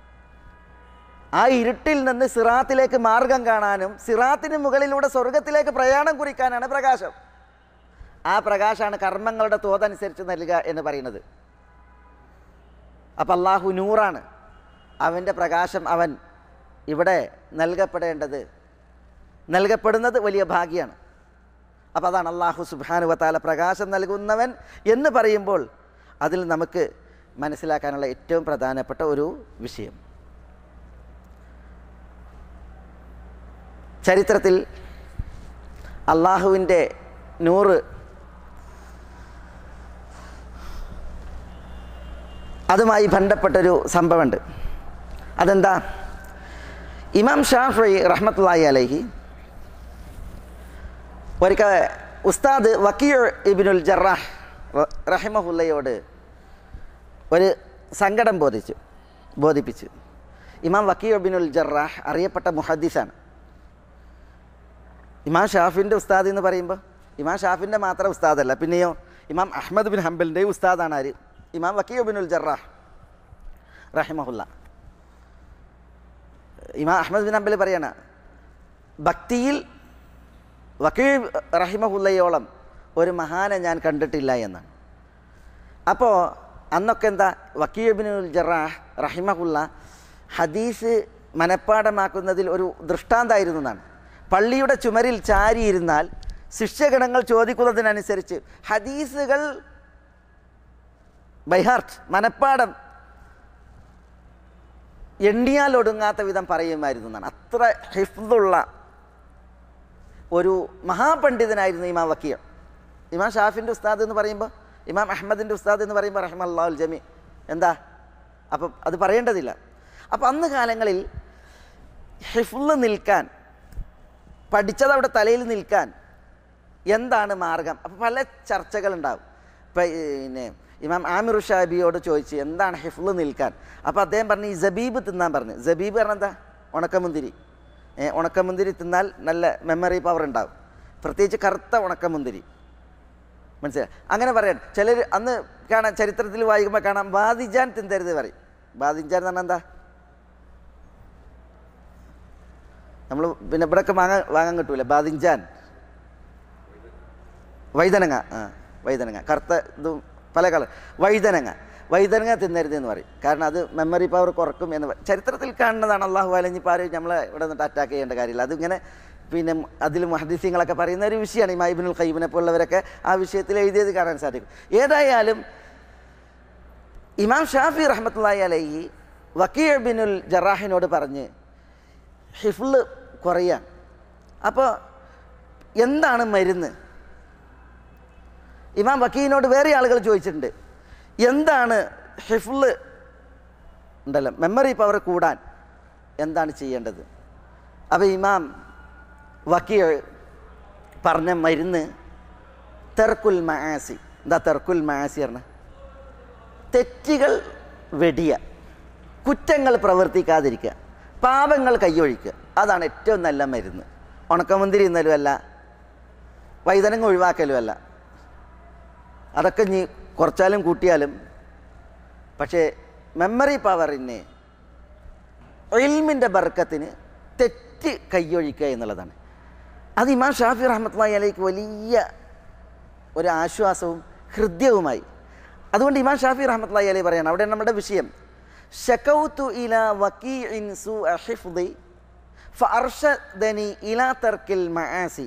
ആ ഇരുട്ടിൽ നിന്ന് സിറാത്തിലേക്ക് മാർഗം കാണാനും സിറാത്തിന് മുകളിലൂടെ സ്വർഗത്തിലേക്ക് പ്രയാണം കുറിക്കാനാണ് പ്രകാശം. ആ പ്രകാശമാണ് കർമ്മങ്ങളുടെ തോതനുസരിച്ച് നൽകുക എന്ന് പറയുന്നത്. അപ്പം അള്ളാഹു നൂറാണ്, അവൻ്റെ പ്രകാശം അവൻ ഇവിടെ നൽകപ്പെടേണ്ടത് നൽകപ്പെടുന്നത് വലിയ ഭാഗ്യമാണ്. അപ്പോൾ അതാണ് അള്ളാഹു സുബ്ഹാനഹു വ തആല പ്രകാശം നൽകുന്നവൻ എന്ന് പറയുമ്പോൾ അതിൽ നമുക്ക് മനസ്സിലാക്കാനുള്ള ഏറ്റവും പ്രധാനപ്പെട്ട ഒരു വിഷയം, ചരിത്രത്തിൽ അള്ളാഹുവിൻ്റെ നൂറ് അതുമായി ബന്ധപ്പെട്ടൊരു സംഭവമുണ്ട്. അതെന്താ? ഇമാം ഷാഫിഈ റഹ്മത്തുള്ളാഹി അലൈഹി ഒരിക്കൽ ഉസ്താദ് വക്കീഉ ഇബ്നുൽ ജറാഹ് റഹിമഹുല്ലയോട് ഒരു സങ്കടം ബോധിച്ചു ബോധിപ്പിച്ചു ഇമാം വക്കീഉ ഇബ്നുൽ ജറാഹ് അറിയപ്പെട്ട മുഹദ്ദിസാണ്. ഇമാം ഷാഫിൻ്റെ ഉസ്താദ് എന്ന് പറയുമ്പോൾ ഇമാം ഷാഫിൻ്റെ മാത്രം ഉസ്താദല്ല, പിന്നെയോ ഇമാം അഹ്മദ് ബിൻ ഹംബലിൻ്റെ ഉസ്താദാണ് ആര്? ഇമാം വക്കീഉ ഇബ്നുൽ ജറാഹ് റഹിമഹുല്ല. ഇമാം അഹ്മദ് ബിൻ ഹംബൽ പറയാണ്, ഭക്തിയിൽ വക്കീഉ റഹിമഹുല്ലയോളം ഒരു മഹാനെ ഞാൻ കണ്ടിട്ടില്ല എന്നാണ്. അപ്പോൾ അന്നൊക്കെ എന്താ, വക്കീഉ ഇബ്നുൽ ജറാഹ് റഹിമഹുല്ല ഹദീസ് മനഃപ്പാഠമാക്കുന്നതിൽ ഒരു ദൃഷ്ടാന്തായിരുന്നു എന്നാണ്. പള്ളിയുടെ ചുമരിൽ ചാരിയിരുന്നാൽ ശിഷ്യഗണങ്ങൾ ചോദിക്കുന്നതിനനുസരിച്ച് ഹദീസുകൾ ബൈഹാർട്ട് മനഃപ്പാഠം എണ്ണിയാൽ ഒടുങ്ങാത്ത വിധം പറയുമായിരുന്നു എന്നാണ്. അത്ര ഹിഫ്ദുള്ള ഒരു മഹാപണ്ഡിതനായിരുന്നു ഇമാം വക്കീഉ. ഇമാം ഷാഫിൻ്റെ ഉസ്താദ് എന്ന് പറയുമ്പോൾ, ഇമാം അഹ്മദിൻ്റെ ഉസ്താദ് എന്ന് പറയുമ്പോൾ റഹിമല്ലാഹുൽ ജമീ എന്താ, അപ്പം അത് പറയേണ്ടതില്ല. അപ്പം അന്ന് കാലങ്ങളിൽ ഹിഫ്ള് നിൽക്കാൻ, പഠിച്ചത് അവിടെ തലയിൽ നിൽക്കാൻ എന്താണ് മാർഗം? അപ്പോൾ പല ചർച്ചകളുണ്ടാവും. ഇപ്പം പിന്നെ ഇമാം ആമിർ ഷാബിയോട് ചോദിച്ച് എന്താണ് ഹിഫ്ള് നിൽക്കാൻ? അപ്പോൾ അദ്ദേഹം പറഞ്ഞു ഈ സബീബ് തിന്നാൻ പറഞ്ഞു. സബീബ് പറഞ്ഞാൽ എന്താ? ഉണക്കമുന്തിരി. ഉണക്കമുന്തിരി തിന്നാൽ നല്ല മെമ്മറി പവർ ഉണ്ടാവും, പ്രത്യേകിച്ച് കറുത്ത ഉണക്കമുന്തിരി. മനസ്സിലായി? അങ്ങനെ പറയാൻ ചിലർ അന്ന് കാണാം, ചരിത്രത്തിൽ വായിക്കുമ്പോൾ കാണാം ബാദിജാൻ തിന്തരുത് പറയും. ബാദിജാൻ എന്ന് പറഞ്ഞാൽ എന്താ? നമ്മൾ പിന്നെ ഇവിടെയൊക്കെ വാങ്ങാൻ വാങ്ങാൻ കിട്ടൂല ബാദിഞ്ചാൻ, വൈതനങ്ങ. ആ വൈതനങ്ങ, കറുത്ത ഇതും പല കളർ വൈതനങ്ങ. വൈതനങ്ങ തിന്നരുത് എന്ന് പറയും, കാരണം അത് മെമ്മറി പവർ കുറക്കും എന്ന് ചരിത്രത്തിൽ കാണുന്നതാണ്. അള്ളാഹു അലഞ്ഞിപ്പോൾ ആരും നമ്മളെ ഇവിടെ നിന്നിട്ട് അറ്റാക്ക് ചെയ്യേണ്ട കാര്യമില്ല. അതിങ്ങനെ പിന്നെ അതിൽ മുഹദ്ദിസീങ്ങളൊക്കെ പറയുന്ന ഒരു വിഷയമാണ്. ഇമാം ഇബ്നുൽ ഖയ്യിമിനെ പോലുള്ളവരൊക്കെ ആ വിഷയത്തിൽ എഴുതിയത് കാണാൻ സാധിക്കും. ഏതായാലും ഇമാം ഷാഫി റഹ്മത്തുള്ളാഹി അലൈഹി വക്കീഉ ഇബ്നുൽ ജറാഹിനോട് പറഞ്ഞ് ഹിഫ്ള് കുറയാൻ, അപ്പോൾ എന്താണ് മരുന്ന്? ഇമാം വക്കീലിനോട് വേറെ ആളുകൾ ചോദിച്ചിട്ടുണ്ട്, എന്താണ് ഹിഫ്ള് ഉണ്ടല്ലോ മെമ്മറി പവർ കൂടാൻ എന്താണ് ചെയ്യേണ്ടത്? അപ്പോൾ ഇമാം വക്കീഉ പറഞ്ഞ മരുന്ന് തർക്കുൽ മആസി. എന്താ തർക്കുൽ മആസി പറഞ്ഞ? തെറ്റുകൾ വെടിയ, കുറ്റങ്ങൾ പ്രവർത്തിക്കാതിരിക്കുക, പാപങ്ങൾ കൈയൊഴിക്കുക. അതാണ് ഏറ്റവും നല്ല മരുന്ന്. ഉണക്കമുന്തിരി ഇന്നലും അല്ല, വൈതനങ്ങ ഒഴിവാക്കലും അല്ല. അതൊക്കെ നീ കുറച്ചാലും കൂട്ടിയാലും, പക്ഷേ മെമ്മറി പവറിന് ഇൽമിൻ്റെ ബർക്കത്തിന് തെറ്റ് കൈയൊഴിക്കുക എന്നുള്ളതാണ്. അത് ഇമാം ഷാഫി റഹ്മത്തുള്ളാഹി അലൈഹി വലിയ ഒരു ആശ്വാസവും ഹൃദ്യവുമായി. അതുകൊണ്ട് ഇമാം ഷാഫി റഹ്മത്തുള്ളാഹി അലൈഹി പറയാണ്, അവിടെ നമ്മുടെ വിഷയം ശകൗതു ഇലാ വക്കീഇൻ സൂഅ ഹിഫ്ദി ഫഅർശദനി ഇലാ തർക്കിൽ മആസി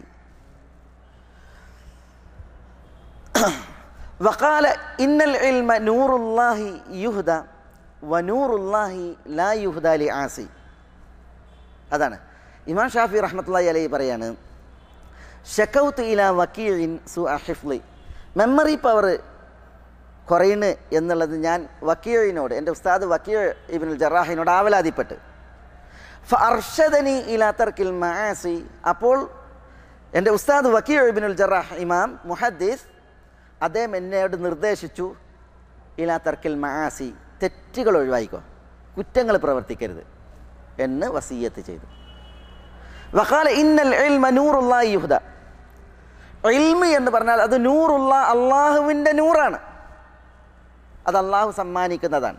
വഖാല ഇന്നൽ ഇൽമ നൂറുല്ലാഹി യുഹ്ദ വനൂറുല്ലാഹി ലാ യുഹ്ദ ലിആസി. അതാണ് ഇമാം ഷാഫി റഹ്മത്തുള്ളാഹി അലൈഹി പറയാണ്, ശകൗതു ഇലാ വക്കീഇൻ സൂഅ ഹിഫ്ദി, മെമ്മറി പവർ കുറയുന്നു എന്നുള്ളത് ഞാൻ വക്കീഇനോട്, എൻ്റെ ഉസ്താദ് വക്കീഉ ഇബ്നുൽ ജറാഹിനോട് ആവലാതിപ്പെട്ട്. ഫഅർശദനി ഇലാ തർക്കിൽ മആസി, അപ്പോൾ എൻ്റെ ഉസ്താദ് വക്കീ ഇബ്നുൽ ജറാഹ് ഇമാം മുഹദ്ദിസ് അദ്ദേഹം എന്നോട് നിർദ്ദേശിച്ചു, ഇലാ തർക്കിൽ മആസി, തെറ്റുകൾ ഒഴിവായിക്കോ, കുറ്റങ്ങൾ പ്രവർത്തിക്കരുത് എന്ന് വസിയ്യത്ത് ചെയ്തു. വഖാല ഇന്നൽ ഇൽമ നൂറുല്ലാഹി യുഹ്ദ, ഇൽമ് എന്ന് പറഞ്ഞാൽ അത് നൂറുള്ള അള്ളാഹുവിൻ്റെ നൂറാണ്, അത് അള്ളാഹു സമ്മാനിക്കുന്നതാണ്.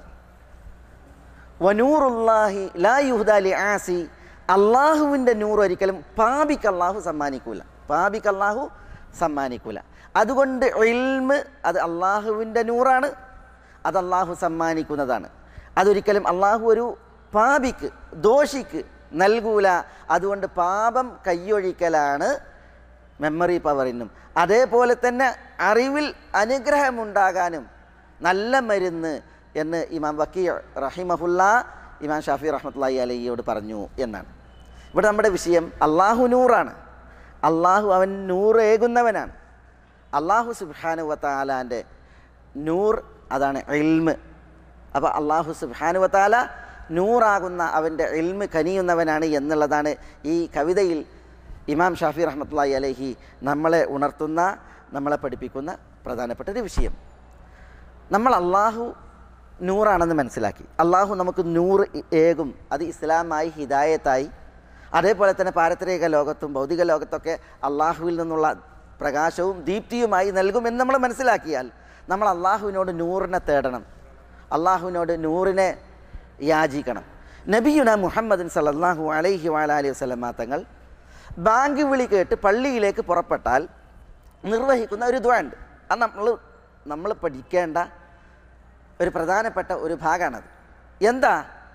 വനൂറുല്ലാഹി ലാ യുഹ്ദ ലി ആസി, അള്ളാഹുവിൻ്റെ നൂറ് ഒരിക്കലും പാപിക്ക് അള്ളാഹു സമ്മാനിക്കൂല, പാപിക്ക് അള്ളാഹു സമ്മാനിക്കൂല. അതുകൊണ്ട് ഇൽമ് അത് അള്ളാഹുവിൻ്റെ നൂറാണ്, അത് അള്ളാഹു സമ്മാനിക്കുന്നതാണ്. അതൊരിക്കലും അള്ളാഹു ഒരു പാപിക്ക് ദോഷിക്ക് നൽകൂല. അതുകൊണ്ട് പാപം കയ്യൊഴിക്കലാണ് മെമ്മറി പവറിനും, അതേപോലെ തന്നെ അറിവിൽ അനുഗ്രഹമുണ്ടാകാനും നല്ല മരുന്ന് എന്ന് ഇമാം വക്കീ റഹിമഹുല്ല ഇമാം ഷാഫി റഹ്മത്തുള്ളാഹി അലൈഹിയോട് പറഞ്ഞു എന്നാണ്. ഇവിടെ നമ്മുടെ വിഷയം അള്ളാഹു നൂറാണ്, അള്ളാഹു അവൻ നൂറേകുന്നവനാണ്. അള്ളാഹു സുബ്ഹാനഹു വ തആലാൻ്റെ നൂർ അതാണ് ഇൽമ്. അപ്പോൾ അള്ളാഹു സുബ്ഹാനഹു വ തആല നൂറാകുന്ന അവൻ്റെ ഇൽമ് കനിയുന്നവനാണ് എന്നുള്ളതാണ് ഈ കവിതയിൽ ഇമാം ഷാഫി റഹ്മത്തുള്ളാഹി അലൈഹി നമ്മളെ ഉണർത്തുന്ന, നമ്മളെ പഠിപ്പിക്കുന്ന പ്രധാനപ്പെട്ട ഒരു വിഷയം. നമ്മൾ അള്ളാഹു നൂറാണെന്ന് മനസ്സിലാക്കി, അള്ളാഹു നമുക്ക് നൂറ് ഏകും, അത് ഇസ്ലാമായി ഹിദായത്തായി, അതേപോലെ തന്നെ പാരത്രിക ലോകത്തും ഭൗതിക ലോകത്തൊക്കെ അള്ളാഹുവിൽ നിന്നുള്ള പ്രകാശവും ദീപ്തിയുമായി നൽകുമെന്ന് നമ്മൾ മനസ്സിലാക്കിയാൽ നമ്മൾ അള്ളാഹുവിനോട് നൂറിനെ തേടണം, അള്ളാഹുവിനോട് നൂറിനെ യാചിക്കണം. നബിയുന മുഹമ്മദ് സല്ലല്ലാഹു അലൈഹി വഅലൈഹി വസല്ലമ തങ്ങൾ ബാങ്ക് വിളി കേട്ട് പള്ളിയിലേക്ക് പുറപ്പെട്ടാൽ നിർവഹിക്കുന്ന ഒരു ദുആ ഉണ്ട്. അത് നമ്മൾ നമ്മൾ പഠിക്കേണ്ട ഒരു പ്രധാനപ്പെട്ട ഒരു ഭാഗമാണത്. എന്താ?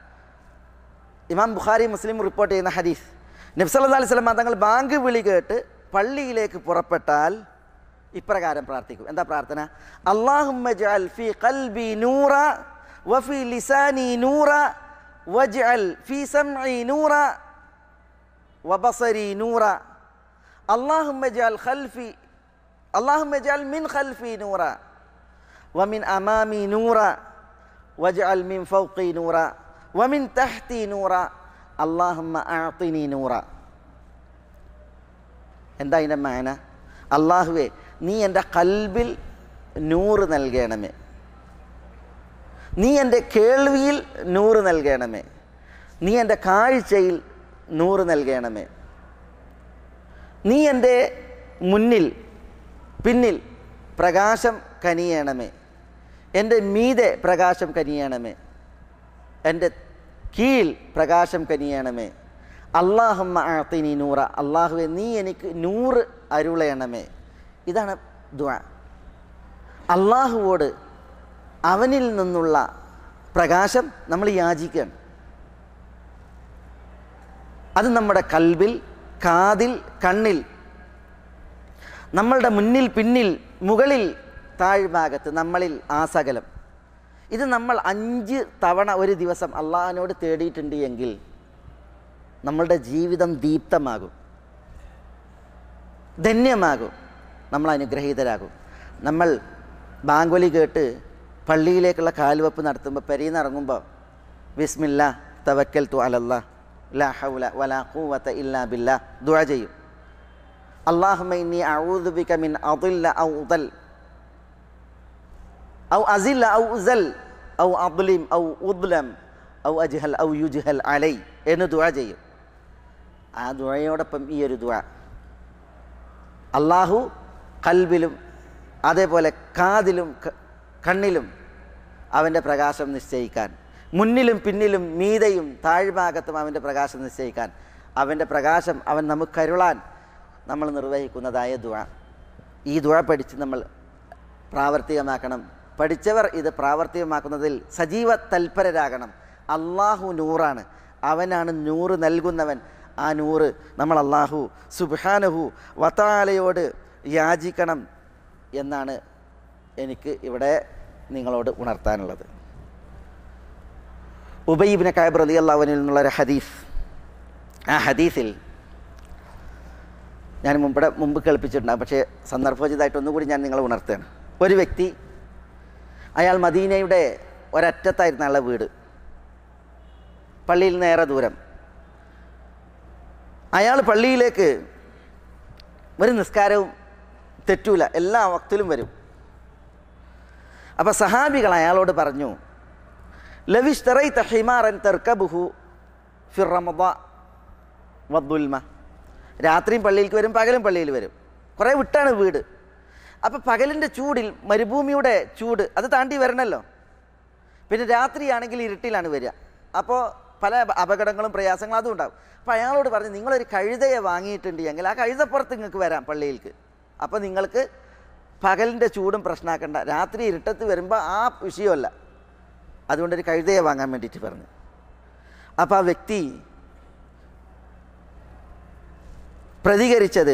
ഇമാം ബുഖാരി മുസ്ലിം റിപ്പോർട്ട് ചെയ്യുന്ന ഹദീസ്, നബി സല്ലല്ലാഹു അലൈഹി വസല്ലമ തങ്ങൾ ബാങ്ക് വിളി കേട്ട് പള്ളിയിലേക്ക് പുറപ്പെട്ടാൽ ഇപ്രകാരം പ്രാർത്ഥിക്കും. എന്താ പ്രാർത്ഥന? അല്ലാഹുമ്മ ജഅൽ ഫീ ഖൽബി നൂറ വഫീ ലിസാനി നൂറ വജ്അൽ ഫീ സമഇ നൂറ വബസരി നൂറ അല്ലാഹുമ്മ ജഅൽ ഖൽഫി അല്ലാഹുമ്മ ജഅൽ മിൻ ഖൽഫി നൂറ വമിൻ അമാമി നൂറ വജ്അൽ മിൻ ഫൗഖി നൂറ വമിൻ തഹ്തി നൂറ അല്ലാഹുമ്മ അഅ്തിനി നൂറ. എന്താ ഇതിൻ്റെ മാന? അള്ളാഹുവേ, നീ എൻ്റെ കൽബിൽ നൂറ് നൽകണമേ, നീ എൻ്റെ കേൾവിയിൽ നൂറ് നൽകണമേ, നീ എൻ്റെ കാഴ്ചയിൽ നൂറ് നൽകണമേ, നീ എൻ്റെ മുന്നിൽ പിന്നിൽ പ്രകാശം കനിയണമേ, എൻ്റെ മീതെ പ്രകാശം കനിയണമേ, എൻ്റെ കീഴിൽ പ്രകാശം കനിയണമേ. അല്ലാഹുമ്മ അഅ്തിനി നൂറ, അള്ളാഹുവെ നീ എനിക്ക് നൂറ് അരുളയണമേ. ഇതാണ് ദുആ. അള്ളാഹുവോട് അവനിൽ നിന്നുള്ള പ്രകാശം നമ്മൾ യാചിക്കുകയാണ്. അത് നമ്മുടെ കൽബിൽ, കാതിൽ, കണ്ണിൽ, നമ്മളുടെ മുന്നിൽ, പിന്നിൽ, മുകളിൽ, താഴ്ഭാഗത്ത്, നമ്മളിൽ ആസകലം. ഇത് നമ്മൾ അഞ്ച് തവണ ഒരു ദിവസം അള്ളാഹിനോട് തേടിയിട്ടുണ്ട് എങ്കിൽ നമ്മളുടെ ജീവിതം ദീപ്തമാകും, ധന്യമാകും, നമ്മൾ അനുഗ്രഹീതരാകും. നമ്മൾ ബാങ്കൊലി കേട്ട് പള്ളിയിലേക്കുള്ള കാൽവെപ്പ് നടത്തുമ്പോൾ പെരീന്ന് ഇറങ്ങുമ്പോൾ ബിസ്മില്ലാ തവക്കൽതു അലല്ലാഹ് ലാ ഹൗല വലാ ഖുവത ഇല്ലാ ബില്ലാഹ് ദുആ ചെയ്യും. അല്ലാഹുമ്മ ഇന്നി അഊദു ബിക മിൻ അദില്ല ഔ ഉദൽ ഔ അസില്ല ഔ ഉസൽ ഔ അദ്ലിം ഔ ഉദ്ലം ഔ അജ്ഹൽ ഔ യുജ്ഹൽ അലൈ എന്ന് ദുആ ചെയ്യും. ആ ദുആയോടൊപ്പം ഈ ഒരു ദുആ അള്ളാഹു കൽബിലും അതേപോലെ കാതിലും കണ്ണിലും അവൻ്റെ പ്രകാശം നിശ്ചയിക്കാൻ, മുന്നിലും പിന്നിലും മീതയും താഴ്ഭാഗത്തും അവൻ്റെ പ്രകാശം നിശ്ചയിക്കാൻ, അവൻ്റെ പ്രകാശം അവൻ നമുക്കരുളാൻ നമ്മൾ നിർവഹിക്കുന്നതായ ദുആ. ഈ ദുആ പഠിച്ച് നമ്മൾ പ്രാവർത്തികമാക്കണം. പഠിച്ചവർ ഇത് പ്രാവർത്തികമാക്കുന്നതിൽ സജീവ തൽപരരാകണം. അള്ളാഹു നൂറാണ്, അവനാണ് നൂറ് നൽകുന്നവൻ. ആ നൂറ് നമ്മൾ അള്ളാഹു സുബ്ഹാനഹു വതആലയോട് യാചിക്കണം എന്നാണ് എനിക്ക് ഇവിടെ നിങ്ങളോട് ഉണർത്താനുള്ളത്. ഉബൈ ഇബ്നു കഅബ് റളിയല്ലാഹു അൻഹു എന്നുള്ള ഒരു ഹദീസ്, ആ ഹദീസിൽ ഞാൻ മുമ്പ് മുമ്പ് കേൾപ്പിച്ചിട്ടുണ്ടാകും, പക്ഷേ സന്ദർഭോചിതമായിട്ട് ഒന്നുകൂടി ഞാൻ നിങ്ങളെ ഉണർത്തുകയാണ്. ഒരു വ്യക്തി, അയാൾ മദീനയുടെ ഒരറ്റത്തായിരുന്നു അയാളുടെ വീട്, പള്ളിയിൽ നിന്ന് ഏറെ ദൂരം. അയാൾ പള്ളിയിലേക്ക് ഒരു നിസ്കാരവും തെറ്റൂല, എല്ലാ വക്തിലും വരും. അപ്പോൾ സഹാബികൾ അയാളോട് പറഞ്ഞു, ലവിഷ്തറൈത ഹിമാറൻ തർക്കബുഹു ഫിർ റമദാ വദ്ദുൽമ. രാത്രിയും പള്ളിയിലേക്ക് വരും, പകലും പള്ളിയിൽ വരും. കുറേ വിട്ടാണ് വീട്. അപ്പോൾ പകലിൻ്റെ ചൂടിൽ മരുഭൂമിയുടെ ചൂട് അത് താണ്ടി വരണമല്ലോ. പിന്നെ രാത്രിയാണെങ്കിൽ ഇരുട്ടിലാണ് വരിക. അപ്പോൾ പല അപകടങ്ങളും പ്രയാസങ്ങളും അതും ഉണ്ടാകും. അപ്പോൾ അയാളോട് പറഞ്ഞു, നിങ്ങളൊരു കഴുതയെ വാങ്ങിയിട്ടുണ്ട് എങ്കിൽ ആ കഴുതപ്പുറത്ത് നിങ്ങൾക്ക് വരാം പള്ളിയിലേക്ക്. അപ്പോൾ നിങ്ങൾക്ക് പകലിൻ്റെ ചൂടും പ്രശ്നമാക്കണ്ട, രാത്രി ഇരുട്ടത്ത് വരുമ്പോൾ ആ വിഷയമല്ല. അതുകൊണ്ടൊരു കഴുതയെ വാങ്ങാൻ വേണ്ടിയിട്ട് പറഞ്ഞു. അപ്പോൾ ആ വ്യക്തി പ്രതികരിച്ചത്,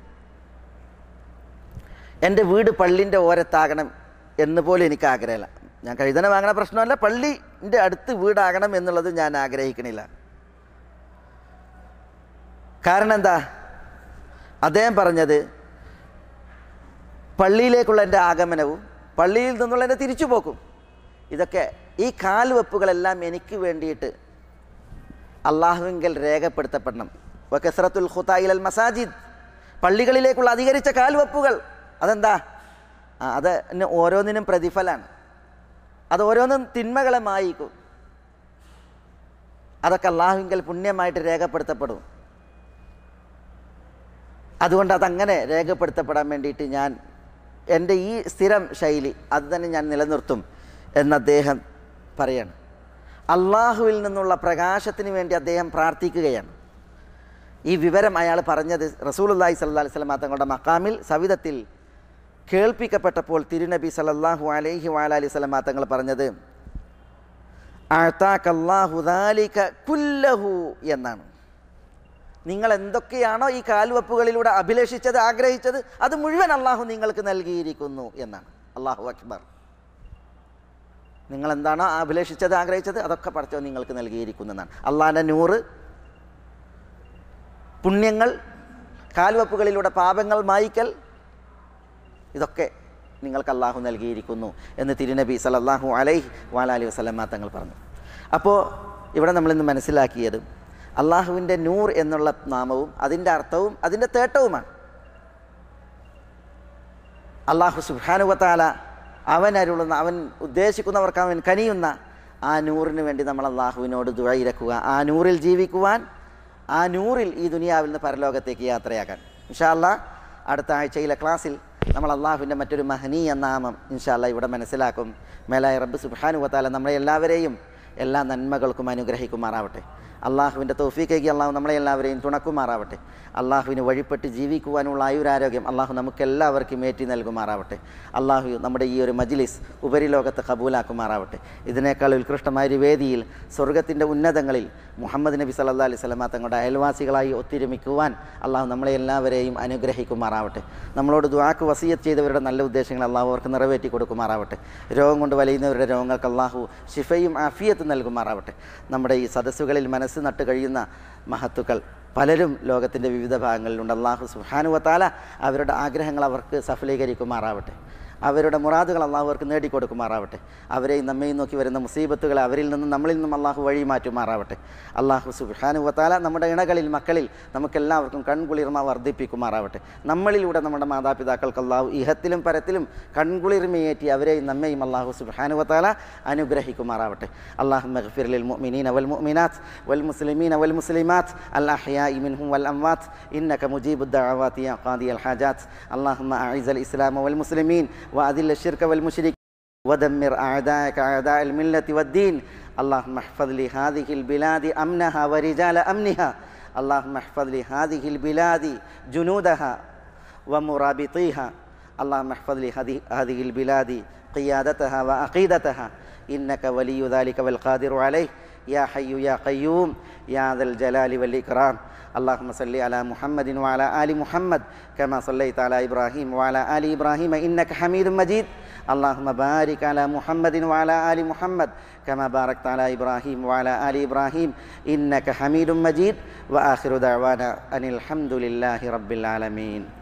എൻ്റെ വീട് പള്ളിൻ്റെ ഓരത്താകണം എന്ന് പോലും എനിക്ക് ആഗ്രഹമില്ല. ഞാൻ കഴുതനെ വാങ്ങണ പ്രശ്നമല്ല, പള്ളിൻ്റെ അടുത്ത് വീടാകണം എന്നുള്ളത് ഞാൻ ആഗ്രഹിക്കണില്ല. കാരണം എന്താ? അദ്ദേഹം പറഞ്ഞത്, പള്ളിയിലേക്കുള്ള എൻ്റെ ആഗമനവും പള്ളിയിൽ നിന്നുള്ള എൻ്റെ തിരിച്ചുപോക്കും, ഇതൊക്കെ ഈ കാൽവെപ്പുകളെല്ലാം എനിക്ക് വേണ്ടിയിട്ട് അള്ളാഹുവിങ്കൽ രേഖപ്പെടുത്തപ്പെടണം. വകസ്റത്തുൽ ഖുതാഇൽ അൽ മസാജിദ്, പള്ളികളിലേക്കുള്ള അധികരിച്ച കാൽവെപ്പുകൾ. അതെന്താ? അത് ഓരോന്നിനും പ്രതിഫലമാണ്. അത് ഓരോന്നും തിന്മകളെ മായിക്കും. അതൊക്കെ അള്ളാഹുവിങ്കൽ പുണ്യമായിട്ട് രേഖപ്പെടുത്തപ്പെടും. അതുകൊണ്ട് അതങ്ങനെ രേഖപ്പെടുത്തപ്പെടാൻ വേണ്ടിയിട്ട് ഞാൻ എൻ്റെ ഈ സ്ഥിരം ശൈലി അത് തന്നെ ഞാൻ നിലനിർത്തും എന്ന് അദ്ദേഹം പറയാണ്. അള്ളാഹുവിൽ നിന്നുള്ള പ്രകാശത്തിന് വേണ്ടി അദ്ദേഹം പ്രാർത്ഥിക്കുകയാണ്. ഈ വിവരം അയാൾ പറഞ്ഞത് റസൂലുള്ളാഹി സ്വല്ലല്ലാഹി അലൈഹി വസല്ലം തങ്ങളുടെ മഖാമിൽ സവിധത്തിൽ കേൾപ്പിക്കപ്പെട്ടപ്പോൾ തിരുനബി സല്ലല്ലാഹു അലൈഹി വഅലൈഹി വസല്ലം തങ്ങൾ പറഞ്ഞത്, അഅതാകല്ലാഹു ദാലിക കുല്ലഹു എന്നാണ്. നിങ്ങൾ എന്തൊക്കെയാണോ ഈ കാൽവെപ്പുകളിലൂടെ അഭിലഷിച്ചത്, ആഗ്രഹിച്ചത്, അത് മുഴുവൻ അള്ളാഹു നിങ്ങൾക്ക് നൽകിയിരിക്കുന്നു എന്നാണ്. അല്ലാഹു അക്ബർ. നിങ്ങൾ എന്താണോ അഭിലഷിച്ചത്, ആഗ്രഹിച്ചത്, അതൊക്കെ പടച്ചവൻ നിങ്ങൾക്ക് നൽകിയിരിക്കുന്നു എന്നാണ്. അള്ളാഹിൻ്റെ നൂറ്, പുണ്യങ്ങൾ, കാൽവെപ്പുകളിലൂടെ പാപങ്ങൾ മായ്ക്കൽ, ഇതൊക്കെ നിങ്ങൾക്ക് അള്ളാഹു നൽകിയിരിക്കുന്നു എന്ന് തിരുനബി സല്ലല്ലാഹു അലൈഹി വഅലൈഹി വസല്ലം തങ്ങൾ പറഞ്ഞു. അപ്പോൾ ഇവിടെ നമ്മളിന്ന് മനസ്സിലാക്കിയത് അള്ളാഹുവിൻ്റെ നൂർ എന്നുള്ള നാമവും അതിൻ്റെ അർത്ഥവും അതിൻ്റെ തേട്ടവുമാണ്. അള്ളാഹു സുബ്ഹാനഹു വ തആല അവൻ അരുളുന്ന, അവൻ ഉദ്ദേശിക്കുന്നവർക്ക് അവൻ കനിയുന്ന ആ നൂറിന് വേണ്ടി നമ്മൾ അള്ളാഹുവിനോട് ദുആയിരക്കുക, ആ നൂറിൽ ജീവിക്കുവാൻ, ആ നൂറിൽ ഈ ദുനിയാവിൽ നിന്ന് പരലോകത്തേക്ക് യാത്രയാക്കാൻ. ഇൻഷാ അല്ലാഹ് അടുത്ത ആഴ്ചയിലെ ക്ലാസ്സിൽ നമ്മൾ അള്ളാഹുവിൻ്റെ മറ്റൊരു മഹനീയ നാമം ഇൻഷാ അല്ലാഹ് ഇവിടെ മനസ്സിലാക്കും. മേലായ റബ്ബ് സുബ്ഹാനഹു വ തആല നമ്മളെ എല്ലാവരെയും എല്ലാ നന്മകൾക്കും അനുഗ്രഹിക്കുമാറാവട്ടെ. അള്ളാഹുവിൻ്റെ തൗഫീഖേക്ക് അള്ളാഹു നമ്മളെ എല്ലാവരെയും തുണക്കുമാറാവട്ടെ. അള്ളാഹുവിന് വഴിപ്പെട്ട് ജീവിക്കുവാനുള്ള ആയുരാരോഗ്യം അള്ളാഹു നമുക്കെല്ലാവർക്കും ഏറ്റി നൽകുമാറാവട്ടെ. അള്ളാഹു നമ്മുടെ ഈ ഒരു മജ്ലിസ് ഉപരിലോകത്ത് ഖബൂലാക്കുമാറാവട്ടെ. ഇതിനേക്കാൾ ഉത്കൃഷ്ടമായൊരു വേദിയിൽ സ്വർഗത്തിൻ്റെ ഉന്നതങ്ങളിൽ മുഹമ്മദ് നബി സല്ലല്ലാഹു അലൈഹി വസല്ലം തങ്ങളുടെ അയൽവാസികളായി ഒത്തൊരുമിക്കുവാൻ അള്ളാഹു നമ്മളെ എല്ലാവരെയും അനുഗ്രഹിക്കുമാറാവട്ടെ. നമ്മളോട് ദുആക്ക് വസിയത്ത് ചെയ്തവരുടെ നല്ല ഉദ്ദേശങ്ങൾ അള്ളാഹു അവർക്ക് നിറവേറ്റി കൊടുക്കുമാറാവട്ടെ. രോഗം കൊണ്ട് വലയുന്നവരുടെ രോഗങ്ങൾക്ക് അള്ളാഹു ശിഫയും ആഫിയത്തും നൽകുമാറാവട്ടെ. നമ്മുടെ ഈ സദസ്സുകളിൽ മനസ്സ് നട്ട് കഴിയുന്ന മഹത്തുക്കൾ പലരും ലോകത്തിൻ്റെ വിവിധ ഭാഗങ്ങളിലുണ്ട്. അള്ളാഹു സുബ്ഹാനഹു വ തആല അവരുടെ ആഗ്രഹങ്ങൾ അവർക്ക് സഫലീകരിക്കുമാറാവട്ടെ. അവരുടെ മുറാദുകൾ അള്ളാഹു അവർക്ക് നേടിക്കൊടുക്കുമാറാവട്ടെ. അവരെയും നമ്മയും നോക്കി വരുന്ന മുസീബത്തുകളെ അവരിൽ നിന്നും നമ്മളിൽ നിന്നും അള്ളാഹു വഴി മാറ്റുമാറാവട്ടെ. അള്ളാഹു സുബ്ഹാനഹു വ തആല നമ്മുടെ ഇണകളിൽ, മക്കളിൽ നമുക്കെല്ലാവർക്കും കൺകുളിർമ വർദ്ധിപ്പിക്കുമാറാവട്ടെ. നമ്മളിലൂടെ നമ്മുടെ മാതാപിതാക്കൾക്ക് അള്ളാഹു ഇഹത്തിലും പരത്തിലും കൺകുളിർമയേറ്റി അവരെയും നമ്മയും അള്ളാഹു സുബ്ഹാനഹു വ തആല അനുഗ്രഹിക്കുമാറാവട്ടെ. അല്ലാഹുമ്മ ഗ്ഫിർ ലിൽ മുഅ്മിനീന വൽ മുഅ്മിനാത്ത് വൽ മുസ്ലിമീന വൽ മുസ്ലിമാത്ത് അൽ അഹ്യാഇ മിൻഹും വൽ അംവാത്ത് ഇന്നക മുജീബുദ് ദഅവാതി യാ ഖാദിയൽ ഹാജാത്ത്. അല്ലാഹുമ്മ അഇസ്സൽ ഇസ്ലാമ വൽ മുസ്ലിമീൻ وأذل الشرك والمشرك ودمر أعداءك أعداء الملة والدين. اللهم احفظ لهذه البلاد أمنها ورجال أمنها. اللهم احفظ لهذه البلاد جنودها ومرابطيها. اللهم احفظ لهذه البلاد قيادتها وعقيدتها إنك ولي ذلك والقادر عليه يا حي يا قيوم يا ذا الجلال والإكرام. اللهم صل على محمد وعلى آل محمد كما صليت على إبراهيم وعلى آل إبراهيم إنك حميد مجيد. اللهم بارك على محمد وعلى آل محمد كما باركت على إبراهيم وعلى آل إبراهيم إنك حميد مجيد. وآخر دعوانا أن الحمد لله رب العالمين.